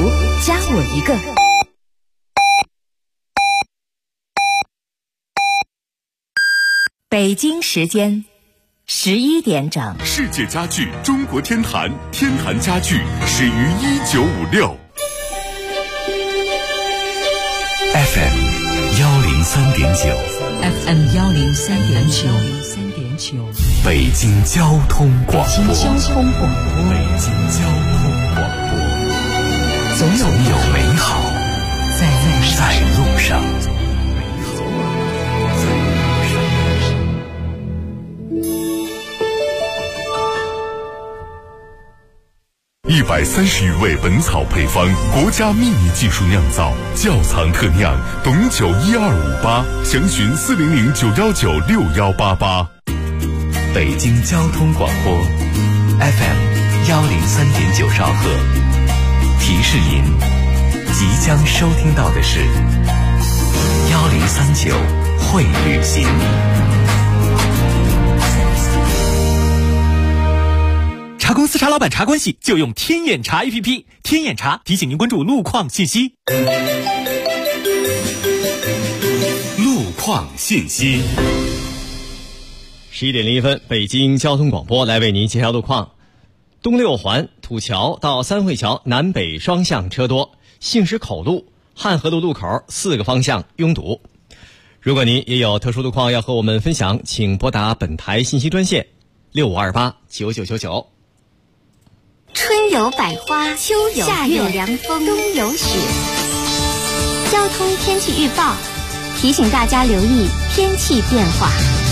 加我一个。北京时间11点整， 世界家具中国天坛，天坛家具始于1956。FM 103.9，FM 103.9， 北京交通广播， 北京交通广播，总有美好在路上。 130余味本草配方，国家秘密技术酿造，窖藏特酿，董酒12588，详询40091961188。 北京交通广播 FM 103.9兆赫，提示您即将收听到的是1039会旅行。 茶公司茶老板茶关系就用天眼查 APP， 天眼查提醒您关注路况信息。 路况信息。 11点01分，北京交通广播来为您介绍路况。东六环土桥到三汇桥南北双向车多，杏石口路、汉河路路口4个方向拥堵。如果您也有特殊路况要和我们分享，请拨打本台信息专线65289999。 春有百花，秋有夏有凉风，冬有雪。交通天气预报提醒大家留意天气变化。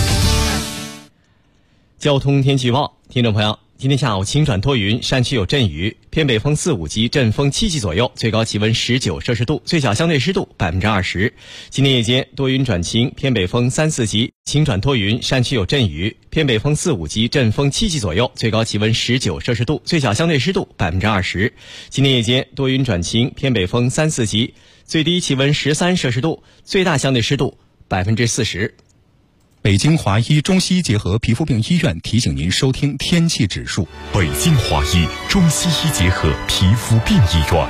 交通天气预报，听众朋友，今天下午晴转多云，山区有阵雨，偏北风4、5级，阵风7级左右，最高气温19摄氏度，最小相对湿度20%。今天夜间多云转晴，偏北风3、4级，晴转多云，山区有阵雨，偏北风4、5级，阵风7级左右，最高气温19摄氏度，最小相对湿度20%。今天夜间多云转晴，偏北风3、4级，最低气温13摄氏度，最大相对湿度40%。 北京华医中西医结合皮肤病医院提醒您收听天气指数。 北京华医中西医结合皮肤病医院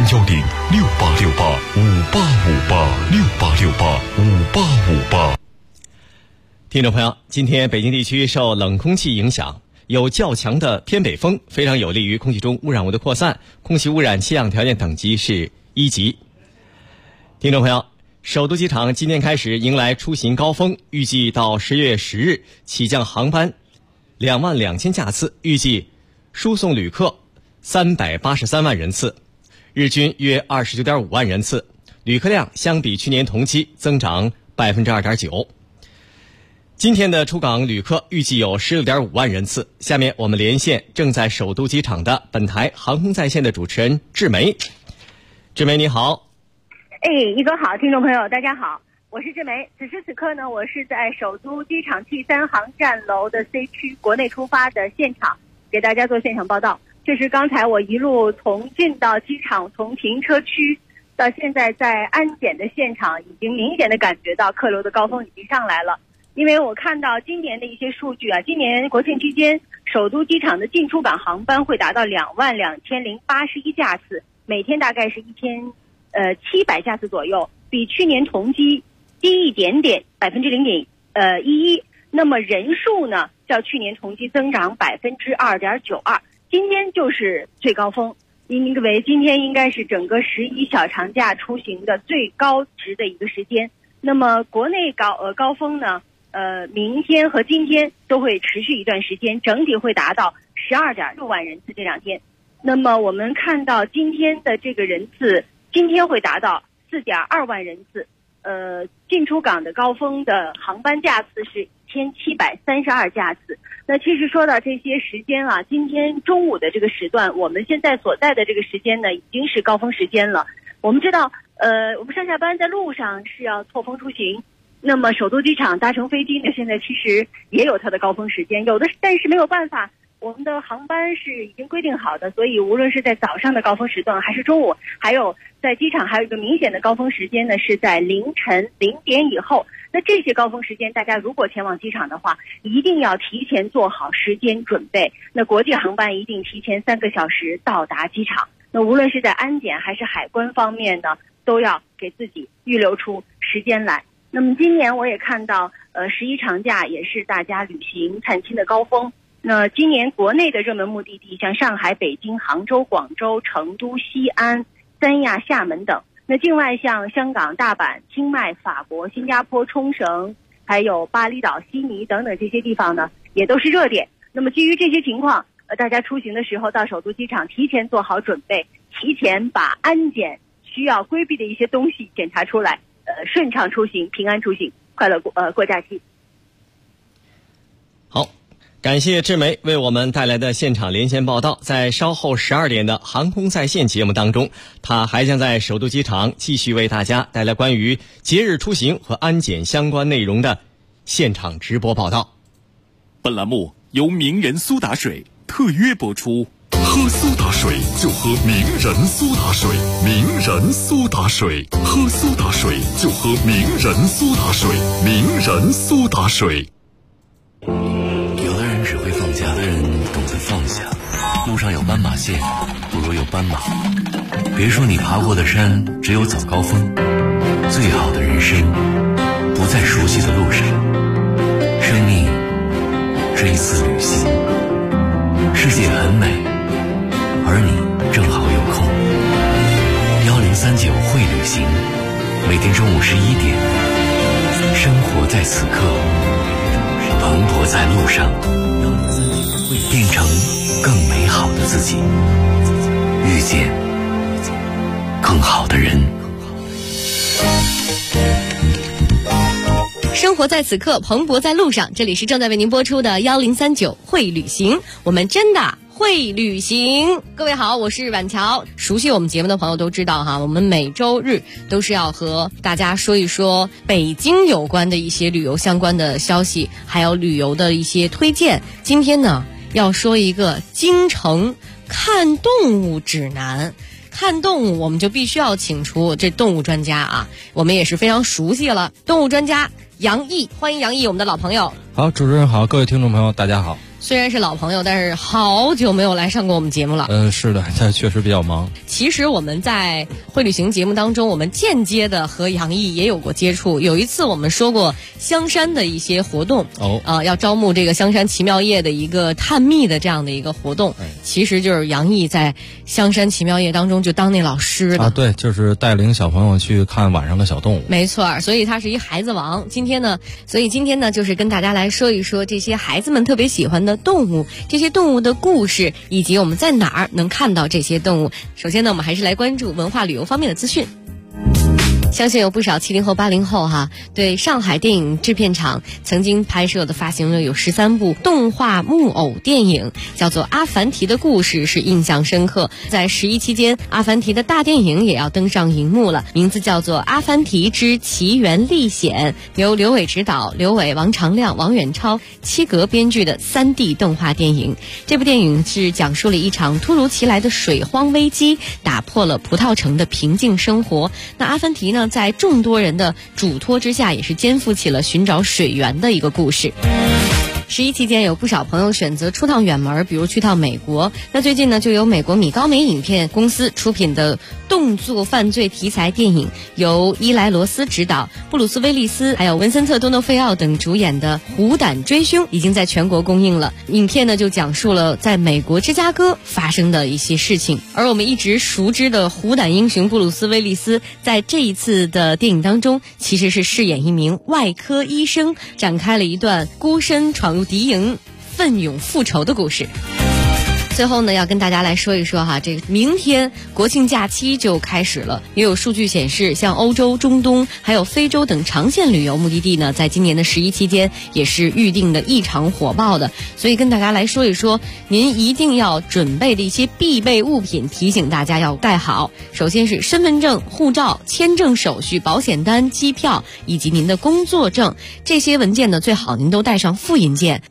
，0106868585858，685858。 听众朋友，今天北京地区受冷空气影响，有较强的偏北风，非常有利于空气中污染物的扩散，空气污染气象条件等级是1级。听众朋友，首都机场今天开始迎来出行高峰，预计到10月10日起降航班22000架次，预计输送旅客383万人次，日均约29.5万人次，旅客量相比去年同期增长2.9%。今天的出港旅客预计有16.5万人次。下面我们连线正在首都机场的本台航空在线的主持人志梅。志梅你好。 一哥好，听众朋友大家好，我是志梅。此时此刻呢，我是在首都机场T3航站楼的 C 区国内出发的现场，给大家做现场报道。这是刚才我一路从进到机场，从停车区到现在在安检的现场，已经明显的感觉到客流的高峰已经上来了。因为我看到今年的一些数据啊，今年国庆期间首都机场的进出港航班会达到22081架次，每天大概是700架次左右，比去年同期低一点点0.11%。那么人数呢，较去年同期增长2.92%。今天就是最高峰，因为今天应该是整个11小长假出行的最高值的一个时间。那么国内高峰呢，明天和今天都会持续一段时间，整体会达到12.6万人次这2天。那么我们看到今天的这个人次，今天会达到4.2万人次，进出港的高峰的航班架次是1732架次。那其实说到这些时间啊，今天中午的这个时段，我们现在所在的这个时间呢，已经是高峰时间了。我们知道，我们上下班在路上是要错峰出行。那么首都机场搭乘飞机呢，现在其实也有它的高峰时间，有的但是没有办法。我们的航班是已经规定好的，所以无论是在早上的高峰时段，还是中午，还有在机场还有一个明显的高峰时间呢，是在凌晨0点以后。那这些高峰时间，大家如果前往机场的话，一定要提前做好时间准备。那国际航班一定提前3个小时到达机场。 那无论是在安检还是海关方面呢，都要给自己预留出时间来。那么今年我也看到11长假也是大家旅行探亲的高峰。那今年国内的热门目的地像上海、北京、杭州、广州、成都、西安、三亚、厦门等。那境外像香港、大阪、清迈、法国、新加坡、冲绳，还有巴厘岛、悉尼等等这些地方呢，也都是热点。那么基于这些情况，大家出行的时候到首都机场提前做好准备，提前把安检需要规避的一些东西检查出来，顺畅出行，平安出行，快乐过假期。 好，感谢志梅为我们带来的现场连线报道。在稍后12点的航空在线节目当中，他还将在首都机场继续为大家带来关于节日出行和安检相关内容的现场直播报道。 本栏目由名人苏打水特约播出。 喝苏打水就喝名人苏打水，名人苏打水，喝苏打水就喝名人苏打水，名人苏打水。 有的人只会放假，有的人懂得放下。路上有斑马线，不如有斑马。别说你爬过的山只有早高峰，最好的人生不在熟悉的路上。生命是一次旅行，世界很美，而你正好有空。1039会旅行，每天中午11点，生活在此刻，蓬勃在路上，变成更美好的自己，遇见更好的人。 生活在此刻，蓬勃在路上。这里是正在为您播出的1039会旅行，我们真的会旅行。各位好，我是婉乔。熟悉我们节目的朋友都知道哈，我们每周日都是要和大家说一说北京有关的一些旅游相关的消息，还有旅游的一些推荐。今天呢，要说一个京城看动物指南。看动物，我们就必须要请出这动物专家啊，我们也是非常熟悉了。动物专家杨毅，欢迎杨毅，我们的老朋友。 好，主持人好，各位听众朋友大家好。 虽然是老朋友，但是好久没有来上过我们节目了。 是的，他确实比较忙。 其实我们在会旅行节目当中，我们间接的和杨毅也有过接触。有一次我们说过香山的一些活动，要招募这个香山奇妙夜的一个探秘的这样的一个活动，其实就是杨毅在香山奇妙夜当中就当那老师的。 对，就是带领小朋友去看晚上的小动物。 没错，所以他是一孩子王。今天呢，就是跟大家来说一说这些孩子们特别喜欢的动物，这些动物的故事，以及我们在哪儿能看到这些动物。首先呢，我们还是来关注文化旅游方面的资讯。相信有不少70后、80后对上海电影制片厂曾经拍摄的发行了有13部动画木偶电影，叫做《阿凡提的故事》是印象深刻。在11期间，阿凡提的大电影也要登上荧幕了，名字叫做《阿凡提之奇缘历险》，由刘伟执导，刘伟、王长亮、王远超、七格编剧的3D 动画电影。这部电影是讲述了一场突如其来的水荒危机，打破了葡萄城的平静生活。那阿凡提呢，在众多人的嘱托之下，也是肩负起了寻找水源的一个故事。11期间有不少朋友选择出趟远门，比如去趟美国。那最近呢，就有美国米高梅影片公司出品的动作犯罪题材电影，由伊莱罗斯执导，布鲁斯威利斯还有文森特多诺费奥等主演的《虎胆追凶》已经在全国公映了。影片呢就讲述了在美国芝加哥发生的一些事情，而我们一直熟知的虎胆英雄布鲁斯威利斯在这一次的电影当中其实是饰演一名外科医生，展开了一段孤身闯入敌营奋勇复仇的故事。最后呢，要跟大家来说一说这个明天国庆假期就开始了，也有数据显示，像欧洲、中东还有非洲等长线旅游目的地呢，在今年的11期间也是预定的异常火爆的。所以跟大家来说一说，您一定要准备的一些必备物品，提醒大家要带好。首先是身份证、护照、签证手续、保险单、机票以及您的工作证，这些文件呢最好您都带上复印件。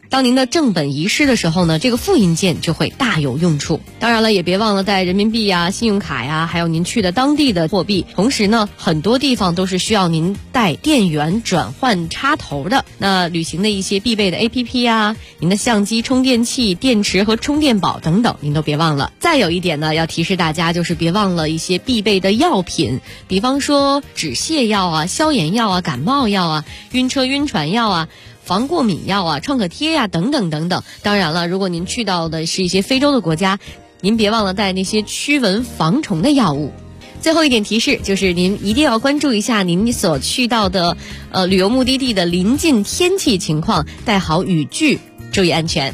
当您的正本遗失的时候呢，这个复印件就会大有用处。当然了，也别忘了带人民币呀、信用卡呀，还有您去的当地的货币。同时呢，很多地方都是需要您带电源转换插头的。那旅行的一些必备的 APP 啊，您的相机、充电器、电池和充电宝等等，您都别忘了。再有一点呢，要提示大家，就是别忘了一些必备的药品，比方说止泻药啊、消炎药啊、感冒药啊、晕车晕船药啊、防过敏药啊、创可贴呀、等等等等。当然了，如果您去到的是一些非洲的国家，您别忘了带那些驱蚊防虫的药物。最后一点提示就是您一定要关注一下您所去到的旅游目的地的临近天气情况，带好雨具，注意安全。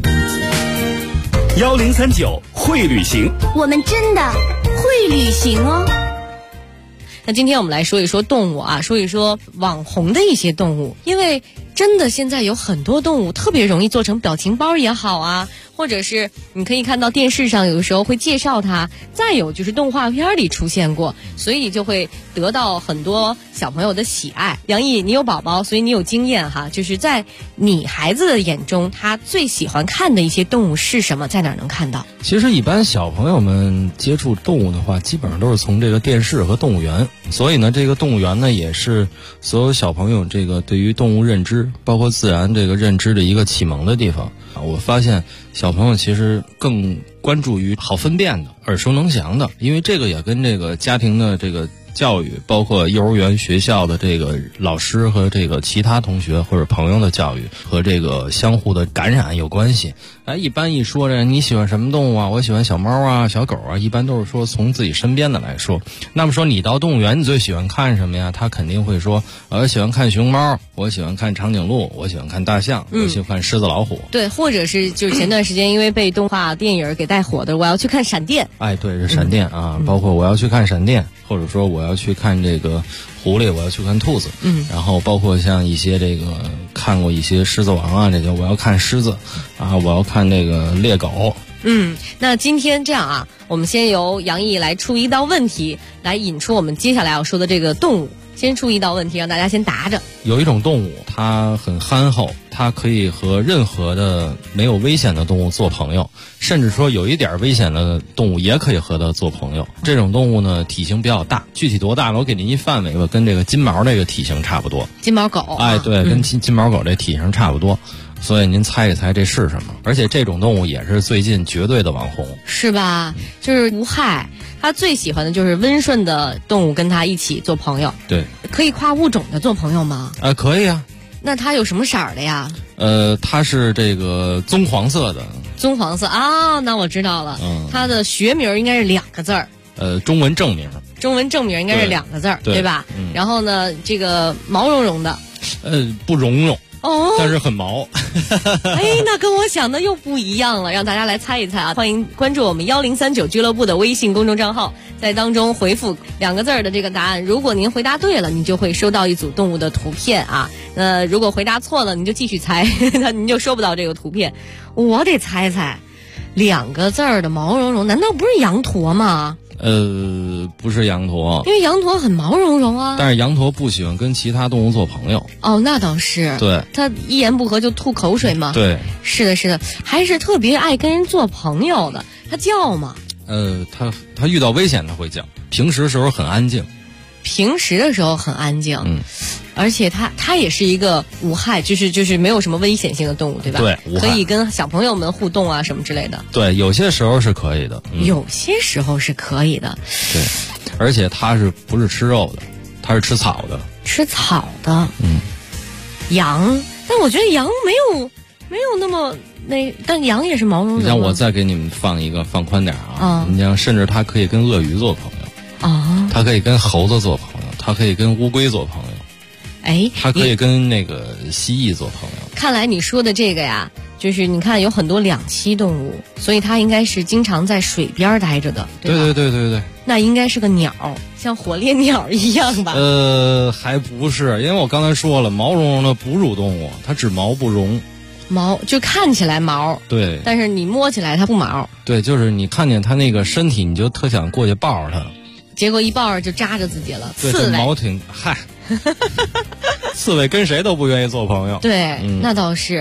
1039会旅行， 我们真的会旅行哦。 那今天我们来说一说动物啊，说一说网红的一些动物，因为真的现在有很多动物特别容易做成表情包也好啊，或者是你可以看到电视上有的时候会介绍它，再有就是动画片里出现过，所以就会得到很多小朋友的喜爱。杨毅，你有宝宝，所以你有经验哈，就是在你孩子的眼中，他最喜欢看的一些动物是什么，在哪儿能看到？ 其实一般小朋友们接触动物的话，基本上都是从这个电视和动物园，所以呢，这个动物园呢也是所有小朋友这个对于动物认知，包括自然这个认知的一个启蒙的地方。我发现小朋友其实更关注于好分辨的、耳熟能详的，因为这个也跟这个家庭的这个教育，包括幼儿园学校的这个老师和这个其他同学或者朋友的教育和这个相互的感染有关系。一般一说这你喜欢什么动物啊？我喜欢小猫啊、小狗啊，一般都是说从自己身边的来说。那么说你到动物园，你最喜欢看什么呀？他肯定会说，我喜欢看熊猫，我喜欢看长颈鹿，我喜欢看大象，我喜欢看狮子老虎。 对，或者是就是前段时间因为被动画电影给带火的，我要去看闪电。 对，是闪电啊，包括我要去看闪电，或者说我要去看这个狐狸，我要去看兔子，然后包括像一些这个看过一些狮子王啊，这个我要看狮子啊，我要看这个猎狗。 那今天这样啊，我们先由杨毅来出一道问题，来引出我们接下来要说的这个动物。先出一道问题，让大家先答着。 有一种动物，它很憨厚，它可以和任何的没有危险的动物做朋友，甚至说有一点危险的动物也可以和它做朋友。这种动物呢，体型比较大，具体多大呢？我给您一范围吧，跟这个金毛这个体型差不多。 金毛狗？ 对，跟金毛狗这体型差不多。所以您猜一猜这是什么？而且这种动物也是最近绝对的网红， 是吧？就是无害，他最喜欢的就是温顺的动物，跟他一起做朋友。 对， 可以跨物种的做朋友吗？ 可以啊。 那它有什么色儿的呀？ 它是这个棕黄色的。 棕黄色啊，那我知道了。它的学名应该是2个字儿。 中文正名。 中文正名应该是2个字儿，对吧？然后呢，这个毛茸茸的。 不茸茸。 哦， 但是很毛。 那跟我想的又不一样了，让大家来猜一猜啊！欢迎关注我们1039俱乐部的微信公众账号，在当中回复2个字的这个答案。如果您回答对了，你就会收到一组动物的图片啊。如果回答错了，你就继续猜，那您就收不到这个图片。我得猜猜，2个字的毛茸茸，难道不是羊驼吗？ 不是羊驼， 因为羊驼很毛茸茸啊。 但是羊驼不喜欢跟其他动物做朋友。 那倒是。 对， 它一言不合就吐口水嘛。 对， 是的，是的，还是特别爱跟人做朋友的。它叫吗？ 它遇到危险它会叫，平时时候很安静。 平时的时候很安静。而且它也是一个无害，就是没有什么危险性的动物，对吧？ 对， 可以跟小朋友们互动啊，什么之类的。 对，有些时候是可以的。 有些时候是可以的。 对，而且它不是吃肉的，它是吃草的。 吃草的。羊，但我觉得羊没有那么但羊也是毛茸茸的。 你像我再给你们放宽点啊，你像甚至它可以跟鳄鱼做朋友。它可以跟猴子做朋友，它可以跟乌龟做朋友。它可以跟那个蜥蜴做朋友。 看来你说的这个呀，就是你看有很多两栖动物，所以它应该是经常在水边待着的，对吧？ 对。 那应该是个鸟，像火烈鸟一样吧？ 还不是，因为我刚才说了，毛茸茸的哺乳动物，它只毛不茸。 毛就看起来毛，对，但是你摸起来它不毛。 对，就是你看见它那个身体，你就特想过去抱着它。 结果一抱着就扎着自己了。 对，这毛挺刺猬跟谁都不愿意做朋友。 对，那倒是。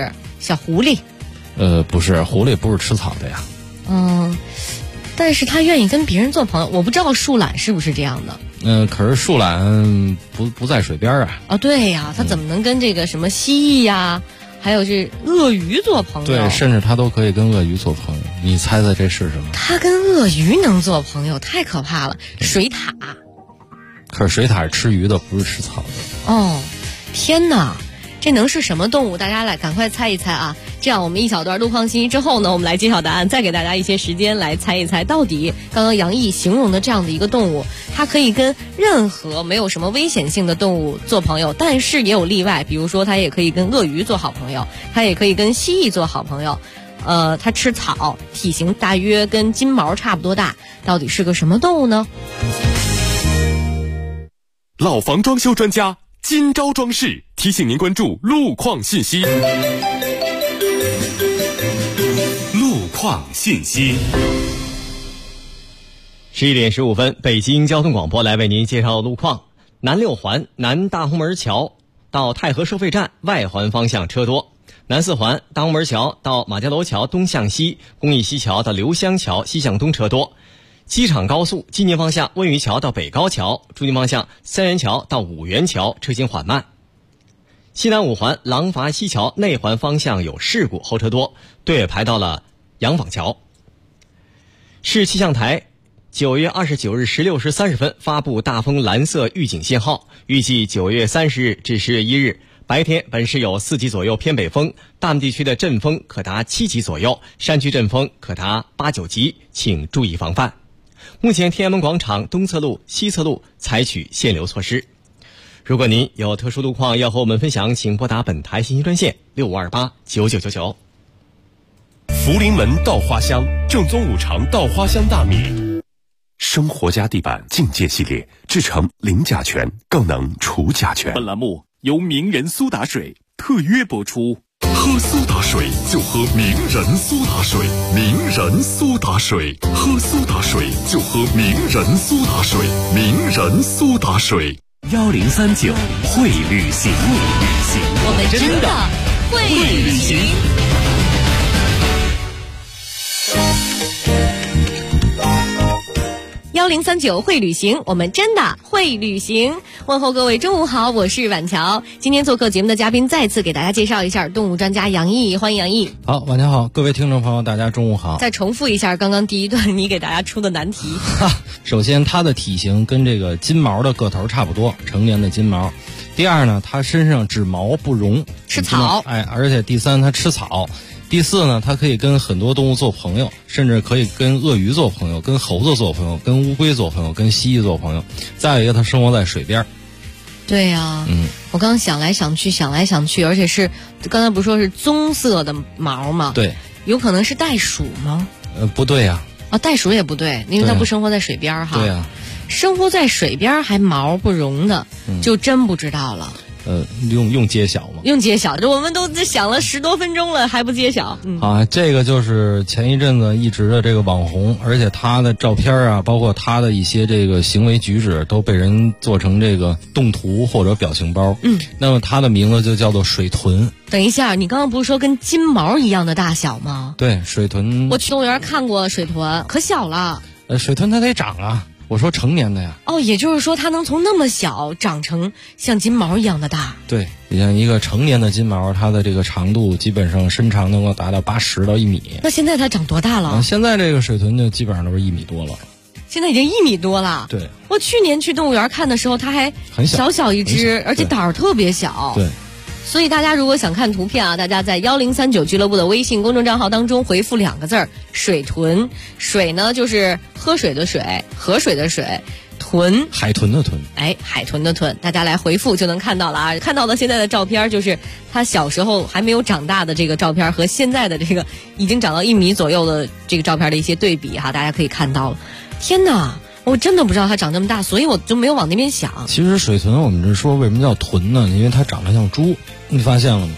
小狐狸。 不是，狐狸不是吃草的呀。 但是它愿意跟别人做朋友。我不知道树懒是不是这样的。 可是树懒不在水边啊。 哦，对呀，它怎么能跟这个什么蜥蜴呀，还有这鳄鱼做朋友？ 对，甚至它都可以跟鳄鱼做朋友。你猜猜这是什么？ 它跟鳄鱼能做朋友，太可怕了！水獭。 可是水獭是吃鱼的，不是吃草的。 哦，天哪！这能是什么动物？大家来赶快猜一猜啊！这样我们一小段路况信息之后呢，我们来揭晓答案，再给大家一些时间来猜一猜，到底刚刚杨毅形容的这样的一个动物，它可以跟任何没有什么危险性的动物做朋友，但是也有例外，比如说它也可以跟鳄鱼做好朋友，它也可以跟蜥蜴做好朋友。它吃草，体型大约跟金毛差不多大，到底是个什么动物呢？ 老房装修专家金招装饰提醒您关注路况信息。路况信息。 11点15分，北京交通广播来为您介绍路况。南六环南大红门桥到太和收费站外环方向车多，南四环大红门桥到马家楼桥东向西，公益西桥到刘湘桥西向东车多。机场高速济宁方向温榆桥到北高桥，朱泾方向三元桥到五元桥车行缓慢。西南五环廊坊西桥内环方向有事故，后车多，队尾排到了洋坊桥。市气象台9月29日16时30分发布大风蓝色预警信号，预计9月30日至10月1日白天本市有4级左右偏北风，大部地区的阵风可达7级左右，山区阵风可达8、9级，请注意防范。目前天安门广场东侧路、西侧路采取限流措施。如果您有特殊路况要和我们分享，请拨打本台信息专线6528-9999。 福临门稻花香，正宗五常稻花香大米。生活家地板境界系列，制成零甲醛，更能除甲醛。 本栏目由名人苏打水特约播出。 喝苏打水就喝名人苏打水，名人苏打水，喝苏打水就喝名人苏打水，名人苏打水。 1039会旅行， 我们真的会旅行。1039会旅行，我们真的会旅行。问候各位中午好，我是婉乔。今天做客节目的嘉宾再次给大家介绍一下动物专家杨毅，欢迎杨毅。 好，晚上好，各位听众朋友，大家中午好。 再重复一下刚刚第一段你给大家出的难题。 首先，它的体型跟这个金毛的个头差不多，成年的金毛。第二呢，它身上只毛不绒， 吃草。 而且第三，它吃草。第四呢，它可以跟很多动物做朋友，甚至可以跟鳄鱼做朋友，跟猴子做朋友，跟乌龟做朋友，跟蜥蜴做朋友。再有一个，它生活在水边。 对呀，我刚想来想去，而且是刚才不是说是棕色的毛吗？ 对， 有可能是袋鼠吗？ 不对呀。 袋鼠也不对，因为它不生活在水边哈。 对呀， 生活在水边还毛不绒的，就真不知道了。 用揭晓吗？ 用揭晓，我们都想了10多分钟了，还不揭晓。 这个就是前一阵子一直的这个网红，而且他的照片啊，包括他的一些这个行为举止，都被人做成这个动图或者表情包。那么他的名字就叫做水豚。 等一下，你刚刚不是说跟金毛一样的大小吗？ 对，水豚。 我去动物园看过水豚，可小了。 水豚它得长啊。我说成年的呀。 也就是说它能从那么小长成像金毛一样的大。 对，你像一个成年的金毛，它的这个长度基本上身长能够达到80到1米。 那现在它长多大了？ 现在这个水豚就基本上都是1米多了。 现在已经1米多了。 对， 我去年去动物园看的时候，它还很小一只，而且胆儿特别小。 对。 所以大家如果想看图片啊，大家在1039俱乐部的微信公众账号当中回复2个字水豚。水呢就是喝水的水，河水的水，豚海豚的豚。 海豚的豚，大家来回复就能看到了啊。看到的现在的照片就是他小时候还没有长大的这个照片和现在的这个已经长到1米左右的这个照片的一些对比哈，大家可以看到了。天哪！我真的不知道它长这么大，所以我就没有往那边想。 其实水豚我们这说为什么叫豚呢？因为它长得像猪，你发现了吗？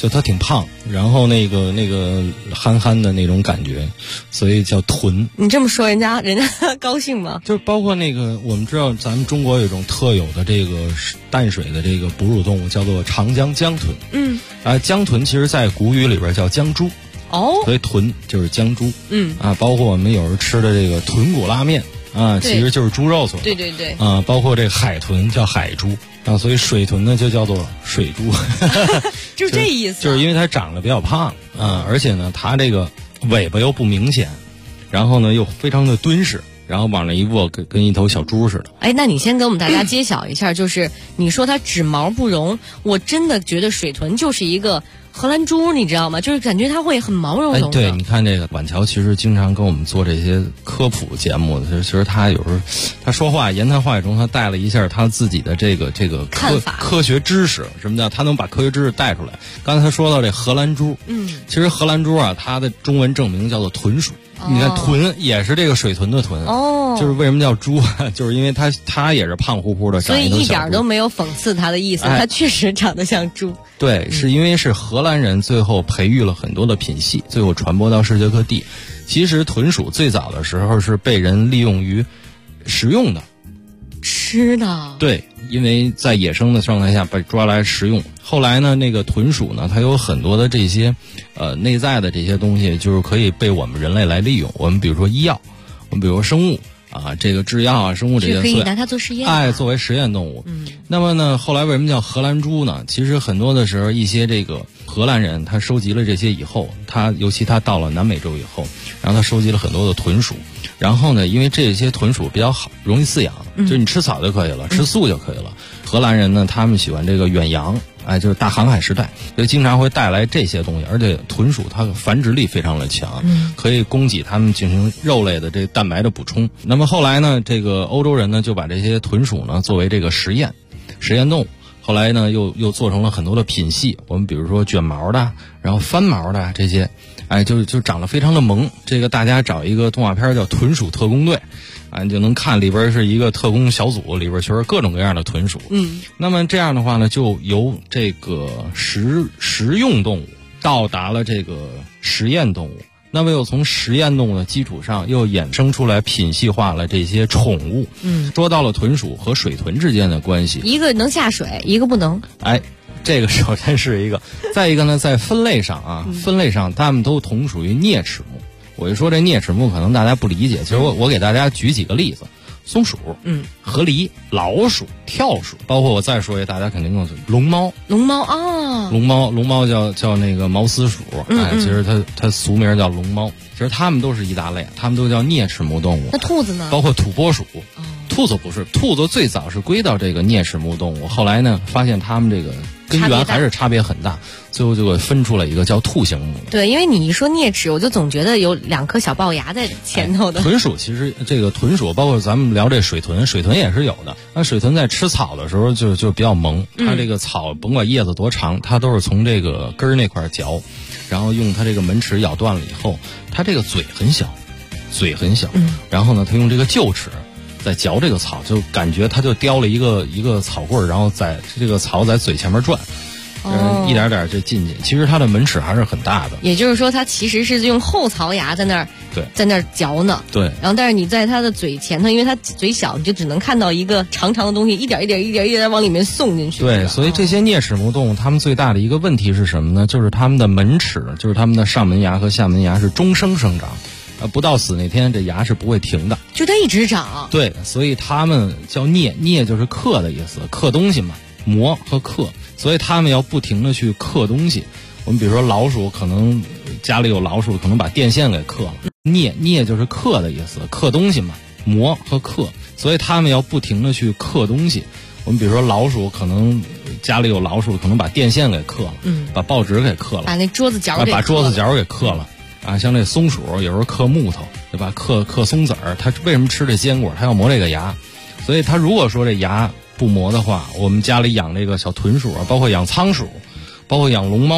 就它挺胖，然后那个憨憨的那种感觉，所以叫豚。 你这么说人家高兴吗？ 就包括那个我们知道咱们中国有一种特有的这个淡水的这个哺乳动物叫做长江江豚。江豚其实在古语里边叫江猪。所以豚就是江猪。包括我们有时候吃的这个豚骨拉面其实就是猪肉做的。 对。 包括这个海豚叫海猪。所以水豚呢就叫做水猪， 就这意思。 就是因为它长得比较胖而且呢它这个尾巴又不明显，然后呢又非常的敦实，然后往那一卧跟一头小猪似的。 哎，那你先给我们大家揭晓一下，就是你说它指毛不容，我真的觉得水豚就是一个荷兰猪，你知道吗？就是感觉它会很毛茸茸的。 对，你看这个晚桥其实经常跟我们做这些科普节目，其实他有时候他说话言谈话语中他带了一下他自己的这个看法科学知识。什么叫他能把科学知识带出来？刚才他说到这荷兰猪，其实荷兰猪它的中文正名叫做豚鼠。你看豚也是这个水豚的豚就是为什么叫猪就是因为它也是胖乎乎的， 所以一点都没有讽刺它的意思，它确实长得像猪。 对，是因为是荷兰人最后培育了很多的品系，最后传播到世界各地。其实豚鼠最早的时候是被人利用于食用的， 吃的。 对，因为在野生的状态下被抓来食用。后来呢，那个豚鼠呢，它有很多的这些内在的这些东西，就是可以被我们人类来利用。我们比如说医药，我们比如说生物这个制药生物这些可以拿它做实验作为实验动物。那么呢，后来为什么叫荷兰猪呢？其实很多的时候，一些这个荷兰人他收集了这些以后，尤其他到了南美洲以后，然后他收集了很多的豚鼠。然后呢，因为这些豚鼠比较好，容易饲养，就是你吃草就可以了，吃素就可以了。荷兰人呢，他们喜欢这个远洋，就是大航海时代，所以经常会带来这些东西。而且豚鼠它的繁殖力非常的强，可以供给他们进行肉类的这蛋白的补充。那么后来呢，这个欧洲人呢就把这些豚鼠呢作为这个实验动物。后来呢又做成了很多的品系，我们比如说卷毛的，然后翻毛的这些，就长得非常的萌。这个大家找一个动画片叫《豚鼠特工队》，你就能看里边是一个特工小组，里边全是各种各样的豚鼠。那么这样的话呢，就由这个食用动物到达了这个实验动物。那么又从实验动物的基础上又衍生出来品系化了这些宠物。说到了豚鼠和水豚之间的关系， 一个能下水，一个不能。 这个首先是一个，再一个呢，在分类上它们都同属于啮齿目。我一说这啮齿目，可能大家不理解，其实我给大家举几个例子：松鼠、河狸、老鼠、跳鼠，包括我再说一个大家肯定更龙猫。龙猫叫那个毛丝鼠，其实它俗名叫龙猫。其实它们都是一大类，它们都叫啮齿目动物。 那兔子呢？ 包括土拨鼠。兔子不是，兔子最早是归到这个啮齿目动物，后来呢发现它们这个根源还是差别很大，最后就会分出来一个叫兔形目的。 对，因为你一说啮齿，我就总觉得有两颗小龅牙在前头的。 豚鼠其实这个豚鼠，包括咱们聊这水豚也是有的。那水豚在吃草的时候就比较萌，它这个草甭管叶子多长，它都是从这个根儿那块嚼，然后用它这个门齿咬断了以后，它这个嘴很小，然后呢，它用这个臼齿在嚼这个草，就感觉它就叼了一个草棍儿，然后在这个草在嘴前面转，一点点就进去。其实它的门齿还是很大的， 也就是说，它其实是用后槽牙在那儿嚼呢。 对。 然后，但是你在它的嘴前头，因为它嘴小，你就只能看到一个长长的东西，一点一点往里面送进去。 对，所以这些啮齿目动物，它们最大的一个问题是什么呢？就是它们的门齿，就是它们的上门牙和下门牙是终生生长。不到死那天，这牙是不会停的， 就它一直长。 对，所以它们叫啮就是刻的意思，刻东西嘛，磨和刻，所以它们要不停的去刻东西。我们比如说老鼠，可能家里有老鼠，可能把电线给刻了。啮就是刻的意思，刻东西嘛，磨和刻，所以它们要不停的去刻东西。我们比如说老鼠，可能家里有老鼠，可能把电线给刻了，把报纸给刻了， 把那桌子角把桌子角给刻了。像这松鼠有时候刻木头，对吧？刻松子儿，它为什么吃这坚果？它要磨这个牙，所以它如果说这牙不磨的话，我们家里养这个小豚鼠，包括养仓鼠，包括养龙猫，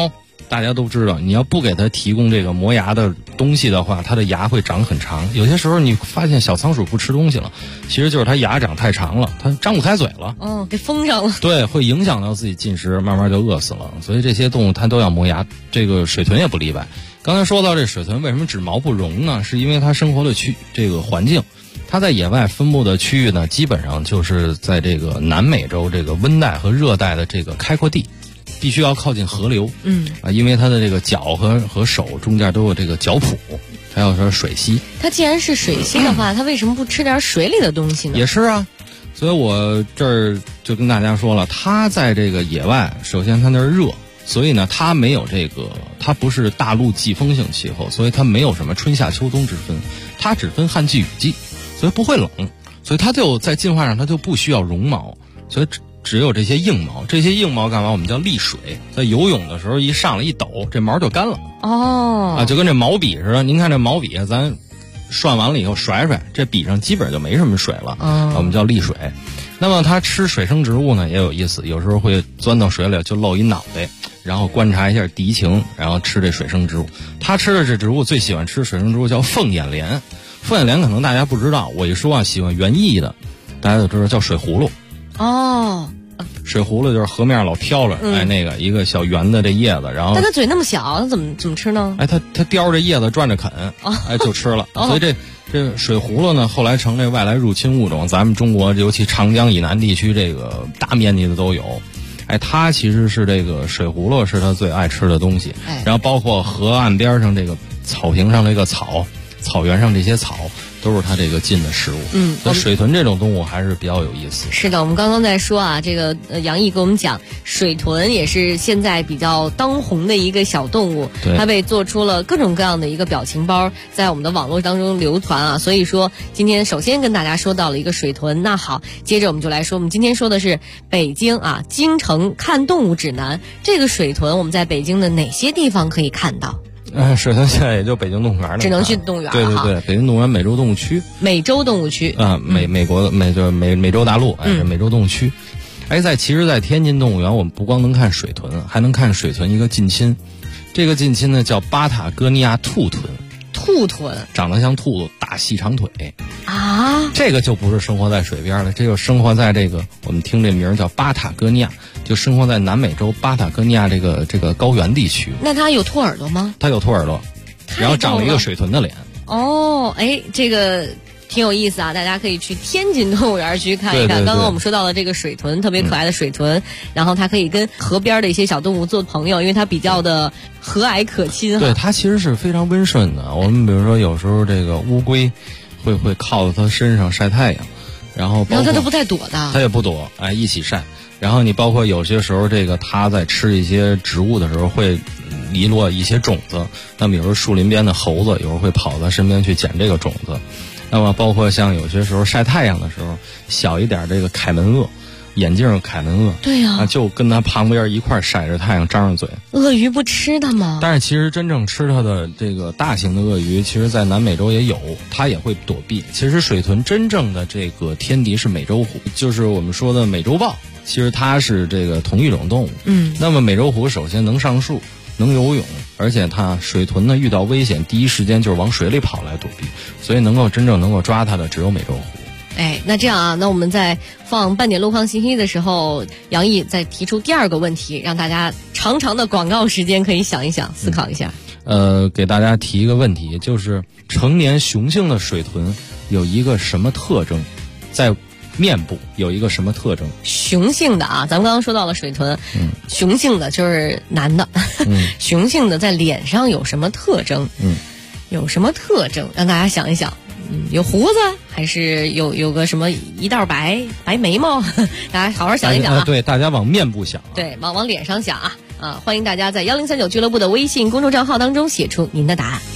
大家都知道，你要不给它提供这个磨牙的东西的话，它的牙会长很长。有些时候你发现小仓鼠不吃东西了，其实就是它牙长太长了，它张不开嘴了。 哦，给封上了。 对，会影响到自己进食，慢慢就饿死了。所以这些动物它都要磨牙，这个水豚也不例外。刚才说到这水豚为什么指毛不容呢？是因为它生活的这个环境，它在野外分布的区域呢，基本上就是在这个南美洲这个温带和热带的这个开阔地。必须要靠近河流，因为它的这个脚和手中间都有这个脚蹼，还有说水螅。 它既然是水螅的话，它为什么不吃点水里的东西呢？ 也是啊，所以我这儿就跟大家说了，它在这个野外，首先它那儿热，所以呢它没有这个，它不是大陆季风性气候，所以它没有什么春夏秋冬之分，它只分旱季雨季，所以不会冷，所以它就在进化上它就不需要绒毛，所以只有这些硬毛，这些硬毛干嘛？我们叫沥水，在游泳的时候一上来一抖，这毛就干了。 哦， 就跟这毛笔似的。您看这毛笔，咱涮完了以后甩甩，这笔上基本就没什么水了。我们叫沥水。那么它吃水生植物呢也有意思，有时候会钻到水里就露一脑袋，然后观察一下敌情，然后吃这水生植物。它吃的这植物最喜欢吃水生植物叫凤眼莲。凤眼莲可能大家不知道，我一说喜欢园艺的，大家就知道叫水葫芦。 哦， 水葫芦就是河面老飘着，那个一个小圆的这叶子，然后但它嘴那么小，它怎么吃呢？ 它叼着叶子转着啃，就吃了。所以这水葫芦呢，后来成这外来入侵物种，咱们中国尤其长江以南地区这个大面积的都有。它其实是这个水葫芦是它最爱吃的东西，然后包括河岸边上这个草坪上这个草原上这些草。都是它这个进的食物。那水豚这种动物还是比较有意思。 是的，我们刚刚在说啊，这个杨毅跟我们讲，水豚也是现在比较当红的一个小动物，它被做出了各种各样的一个表情包，在我们的网络当中流传啊。所以说，今天首先跟大家说到了一个水豚。那好，接着我们就来说，我们今天说的是北京啊京城看动物指南。这个水豚我们在北京的哪些地方可以看到？ 水豚现在也就北京动物园了， 只能去动物园了。对，北京动物园美洲动物区。 美洲动物区美国的美洲大陆，美洲动物区。其实，在天津动物园，我们不光能看水豚，还能看水豚一个近亲。这个近亲呢叫巴塔哥尼亚兔豚。 兔豚长得像兔子，大细长腿啊！ 这个就不是生活在水边了，这就生活在这个我们听这名叫巴塔哥尼亚，就生活在南美洲巴塔哥尼亚这个高原地区。 那它有兔耳朵吗？ 它有兔耳朵，然后长了一个水豚的脸。 哦，这个挺有意思啊，大家可以去天津动物园去看一看。刚刚我们说到了这个水豚，特别可爱的水豚，然后它可以跟河边的一些小动物做朋友，因为它比较的和蔼可亲。 对，它其实是非常温顺的。我们比如说有时候这个乌龟会靠在它身上晒太阳，然后它都不太躲的， 它也不躲，一起晒。然后你包括有些时候这个它在吃一些植物的时候会遗落一些种子，那比如说树林边的猴子有时候会跑到身边去捡这个种子。那么包括像有些时候晒太阳的时候，小一点这个凯门鳄，眼镜凯门鳄， 对呀， 就跟它旁边一块晒着太阳，张着嘴。 鳄鱼不吃它吗？ 但是其实真正吃它的这个大型的鳄鱼，其实在南美洲也有，它也会躲避。其实水豚真正的这个天敌是美洲虎，就是我们说的美洲豹，其实它是这个同一种动物。那么美洲虎首先能上树，能游泳，而且它水豚呢遇到危险第一时间就是往水里跑来躲避，所以真正能够抓它的只有美洲虎。 那这样啊，那我们在放半点路况信息的时候，杨毅再提出第二个问题，让大家长长的广告时间可以想一想，思考一下。 给大家提一个问题，就是成年雄性的水豚有一个什么特征，在面部有一个什么特征？ 雄性的啊，咱们刚刚说到了水豚，雄性的就是男的，雄性的在脸上有什么特征？有什么特征？让大家想一想。有胡子，还是有个什么一道白眉毛？大家好好想一想啊！ 对，大家往面部想， 对，往脸上想啊！欢迎大家在1039俱乐部的微信公众账号当中写出您的答案。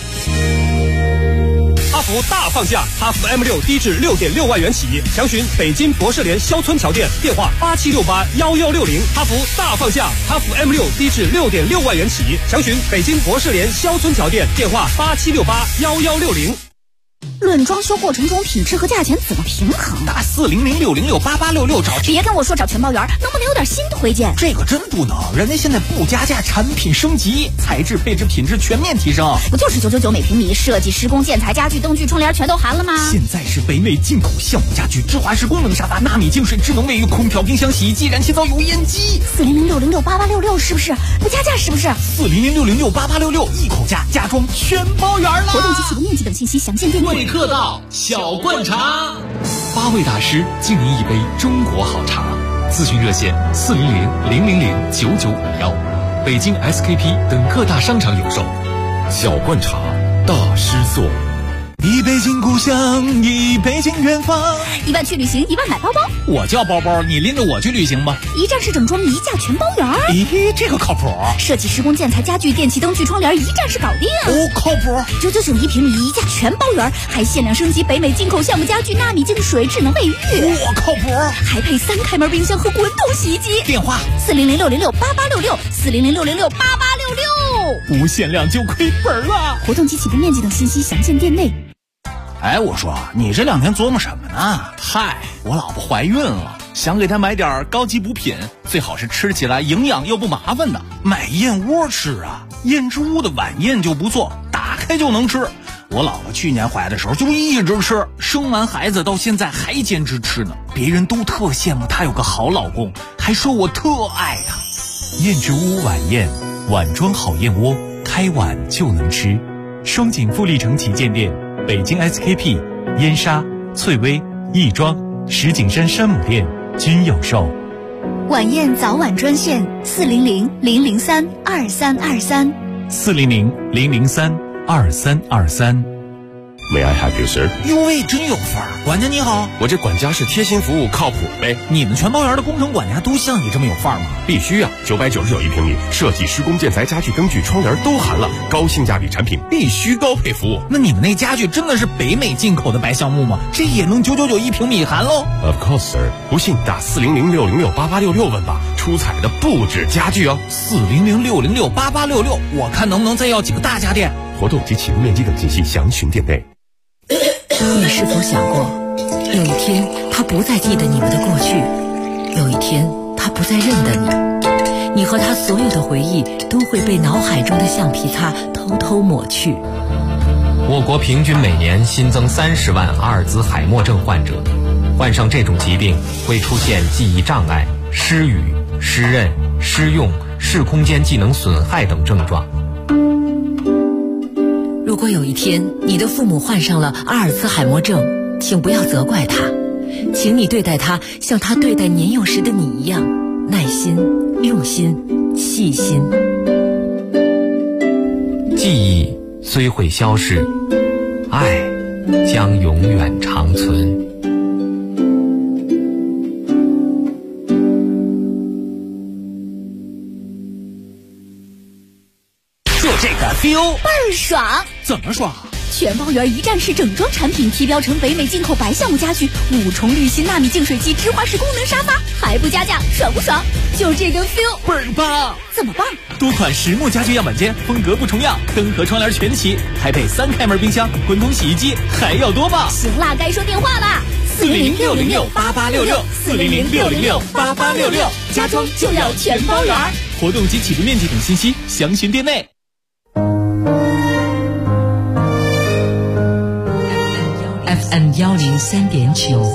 哈弗大放价，哈弗 M6 低至6.6万元起，详询北京博士联肖村桥店，电话87681160。哈弗大放价，哈弗 M6 低至6.6万元起，详询北京博士联肖村桥店，电话87681160。 论装修过程中品质和价钱怎么平衡？ 打400-606-8866找。 别跟我说找全包圆，能不能有点新推荐？ 这个真不能，人家现在不加价，产品升级，材质、配置、品质全面提升。 不就是999每平米，设计、施工、建材、家具、灯具、窗帘全都含了吗？ 现在是北美进口项目家具，芝华士功能沙发、纳米净水、智能卫浴、空调、冰箱、洗衣机、燃气灶、油烟机。 400-606-8866是不是？不加价是不是 ？400-606-8866一口价，家装全包圆了。 活动及启动面积等信息详见店内。 贵客到，小灌茶，8位大师敬您一杯中国好茶。咨询热线400-000-9951，北京 SKP 等各大商场有售。 小灌茶，大师做。 一杯敬故乡，一杯敬远方。 1万去旅行，1万买包包。 我叫包包，你拎着我去旅行吧。 一站式整装，一价全包圆。 咦，这个靠谱。 设计、施工、建材、家具、电器、灯具、窗帘，一站式搞定。 哦，靠谱。 999一平米，一价全包圆，还限量升级北美进口项目家具、纳米净水、智能卫浴。 我靠谱。 还配3开门冰箱和滚动洗衣机。 电话 400-606-8866，400-606-8866。 无限量就亏本了。 活动及启动面积等信息详见店内。 哎，我说你这2天琢磨什么呢？嗨，我老婆怀孕了，想给她买点高级补品，最好是吃起来营养又不麻烦的。买燕窝吃啊，燕之屋的晚宴就不错，打开就能吃。我老婆去年怀的时候就一直吃，生完孩子到现在还坚持吃呢。别人都特羡慕她有个好老公，还说我特爱呀。燕之屋晚宴，碗装好燕窝，开碗就能吃。双井富力城旗舰店。北京 SKP、燕莎、翠微、亦庄、石景山山姆店均有售。 晚宴早晚专线400-003-2323。 400-003-2323。May I have you, sir？ 哟喂，真有范儿！管家你好， 我这管家是贴心服务，靠谱呗。 你们全包圆的工程管家都像你这么有范儿吗？ 必须啊！999一平米，设计、施工、建材、家具、灯具、窗帘都含了，高性价比产品必须高配服务。 那你们那家具真的是北美进口的白橡木吗？这也能999一平米含喽 ？Of course, sir。不信打400-606-8866问吧，出彩的不止家具哦。 400-606-8866，我看能不能再要几个大家电。 活动及启动面积等信息详询店内。 你是否想过，有一天他不再记得你们的过去，有一天他不再认得你，你和他所有的回忆都会被脑海中的橡皮擦偷偷抹去。 我国平均每年新增30万阿尔兹海默症患者，患上这种疾病会出现记忆障碍、失语、失认、失用、视空间技能损害等症状。 如果有一天你的父母患上了阿尔兹海默症，请不要责怪他，请你对待他像他对待年幼时的你一样，耐心、用心、细心。 记忆虽会消逝，爱将永远长存。 就这个 feel 倍儿爽。 怎么爽？ 全包圆一站式整装产品提标成北美进口白橡木家具，5重滤芯纳米净水机，芝华士功能沙发，还不加价，爽不爽？就这个 feel 倍儿棒！ 怎么棒？ 多款实木家具样板间，风格不重样，灯和窗帘全齐，还配3开门冰箱、滚筒洗衣机，还要多棒！ 行啦，该说电话啦 ！400-606-8866，400-606-8866， 家装就要全包圆。 活动及启动面积等信息详询店内。 FM 103.9，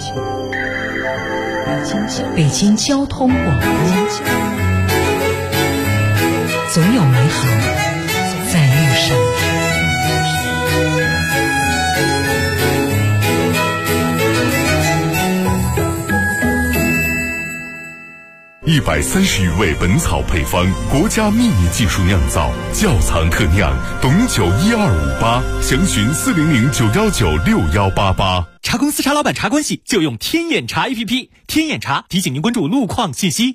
北京交通广播，总有美好在路上。 130余味本草配方，国家秘密技术酿造，窖藏特酿，董酒12588，详询400-919-6188。 茶公司茶老板茶关系就用天眼茶 APP， 天眼茶提醒您关注路况信息。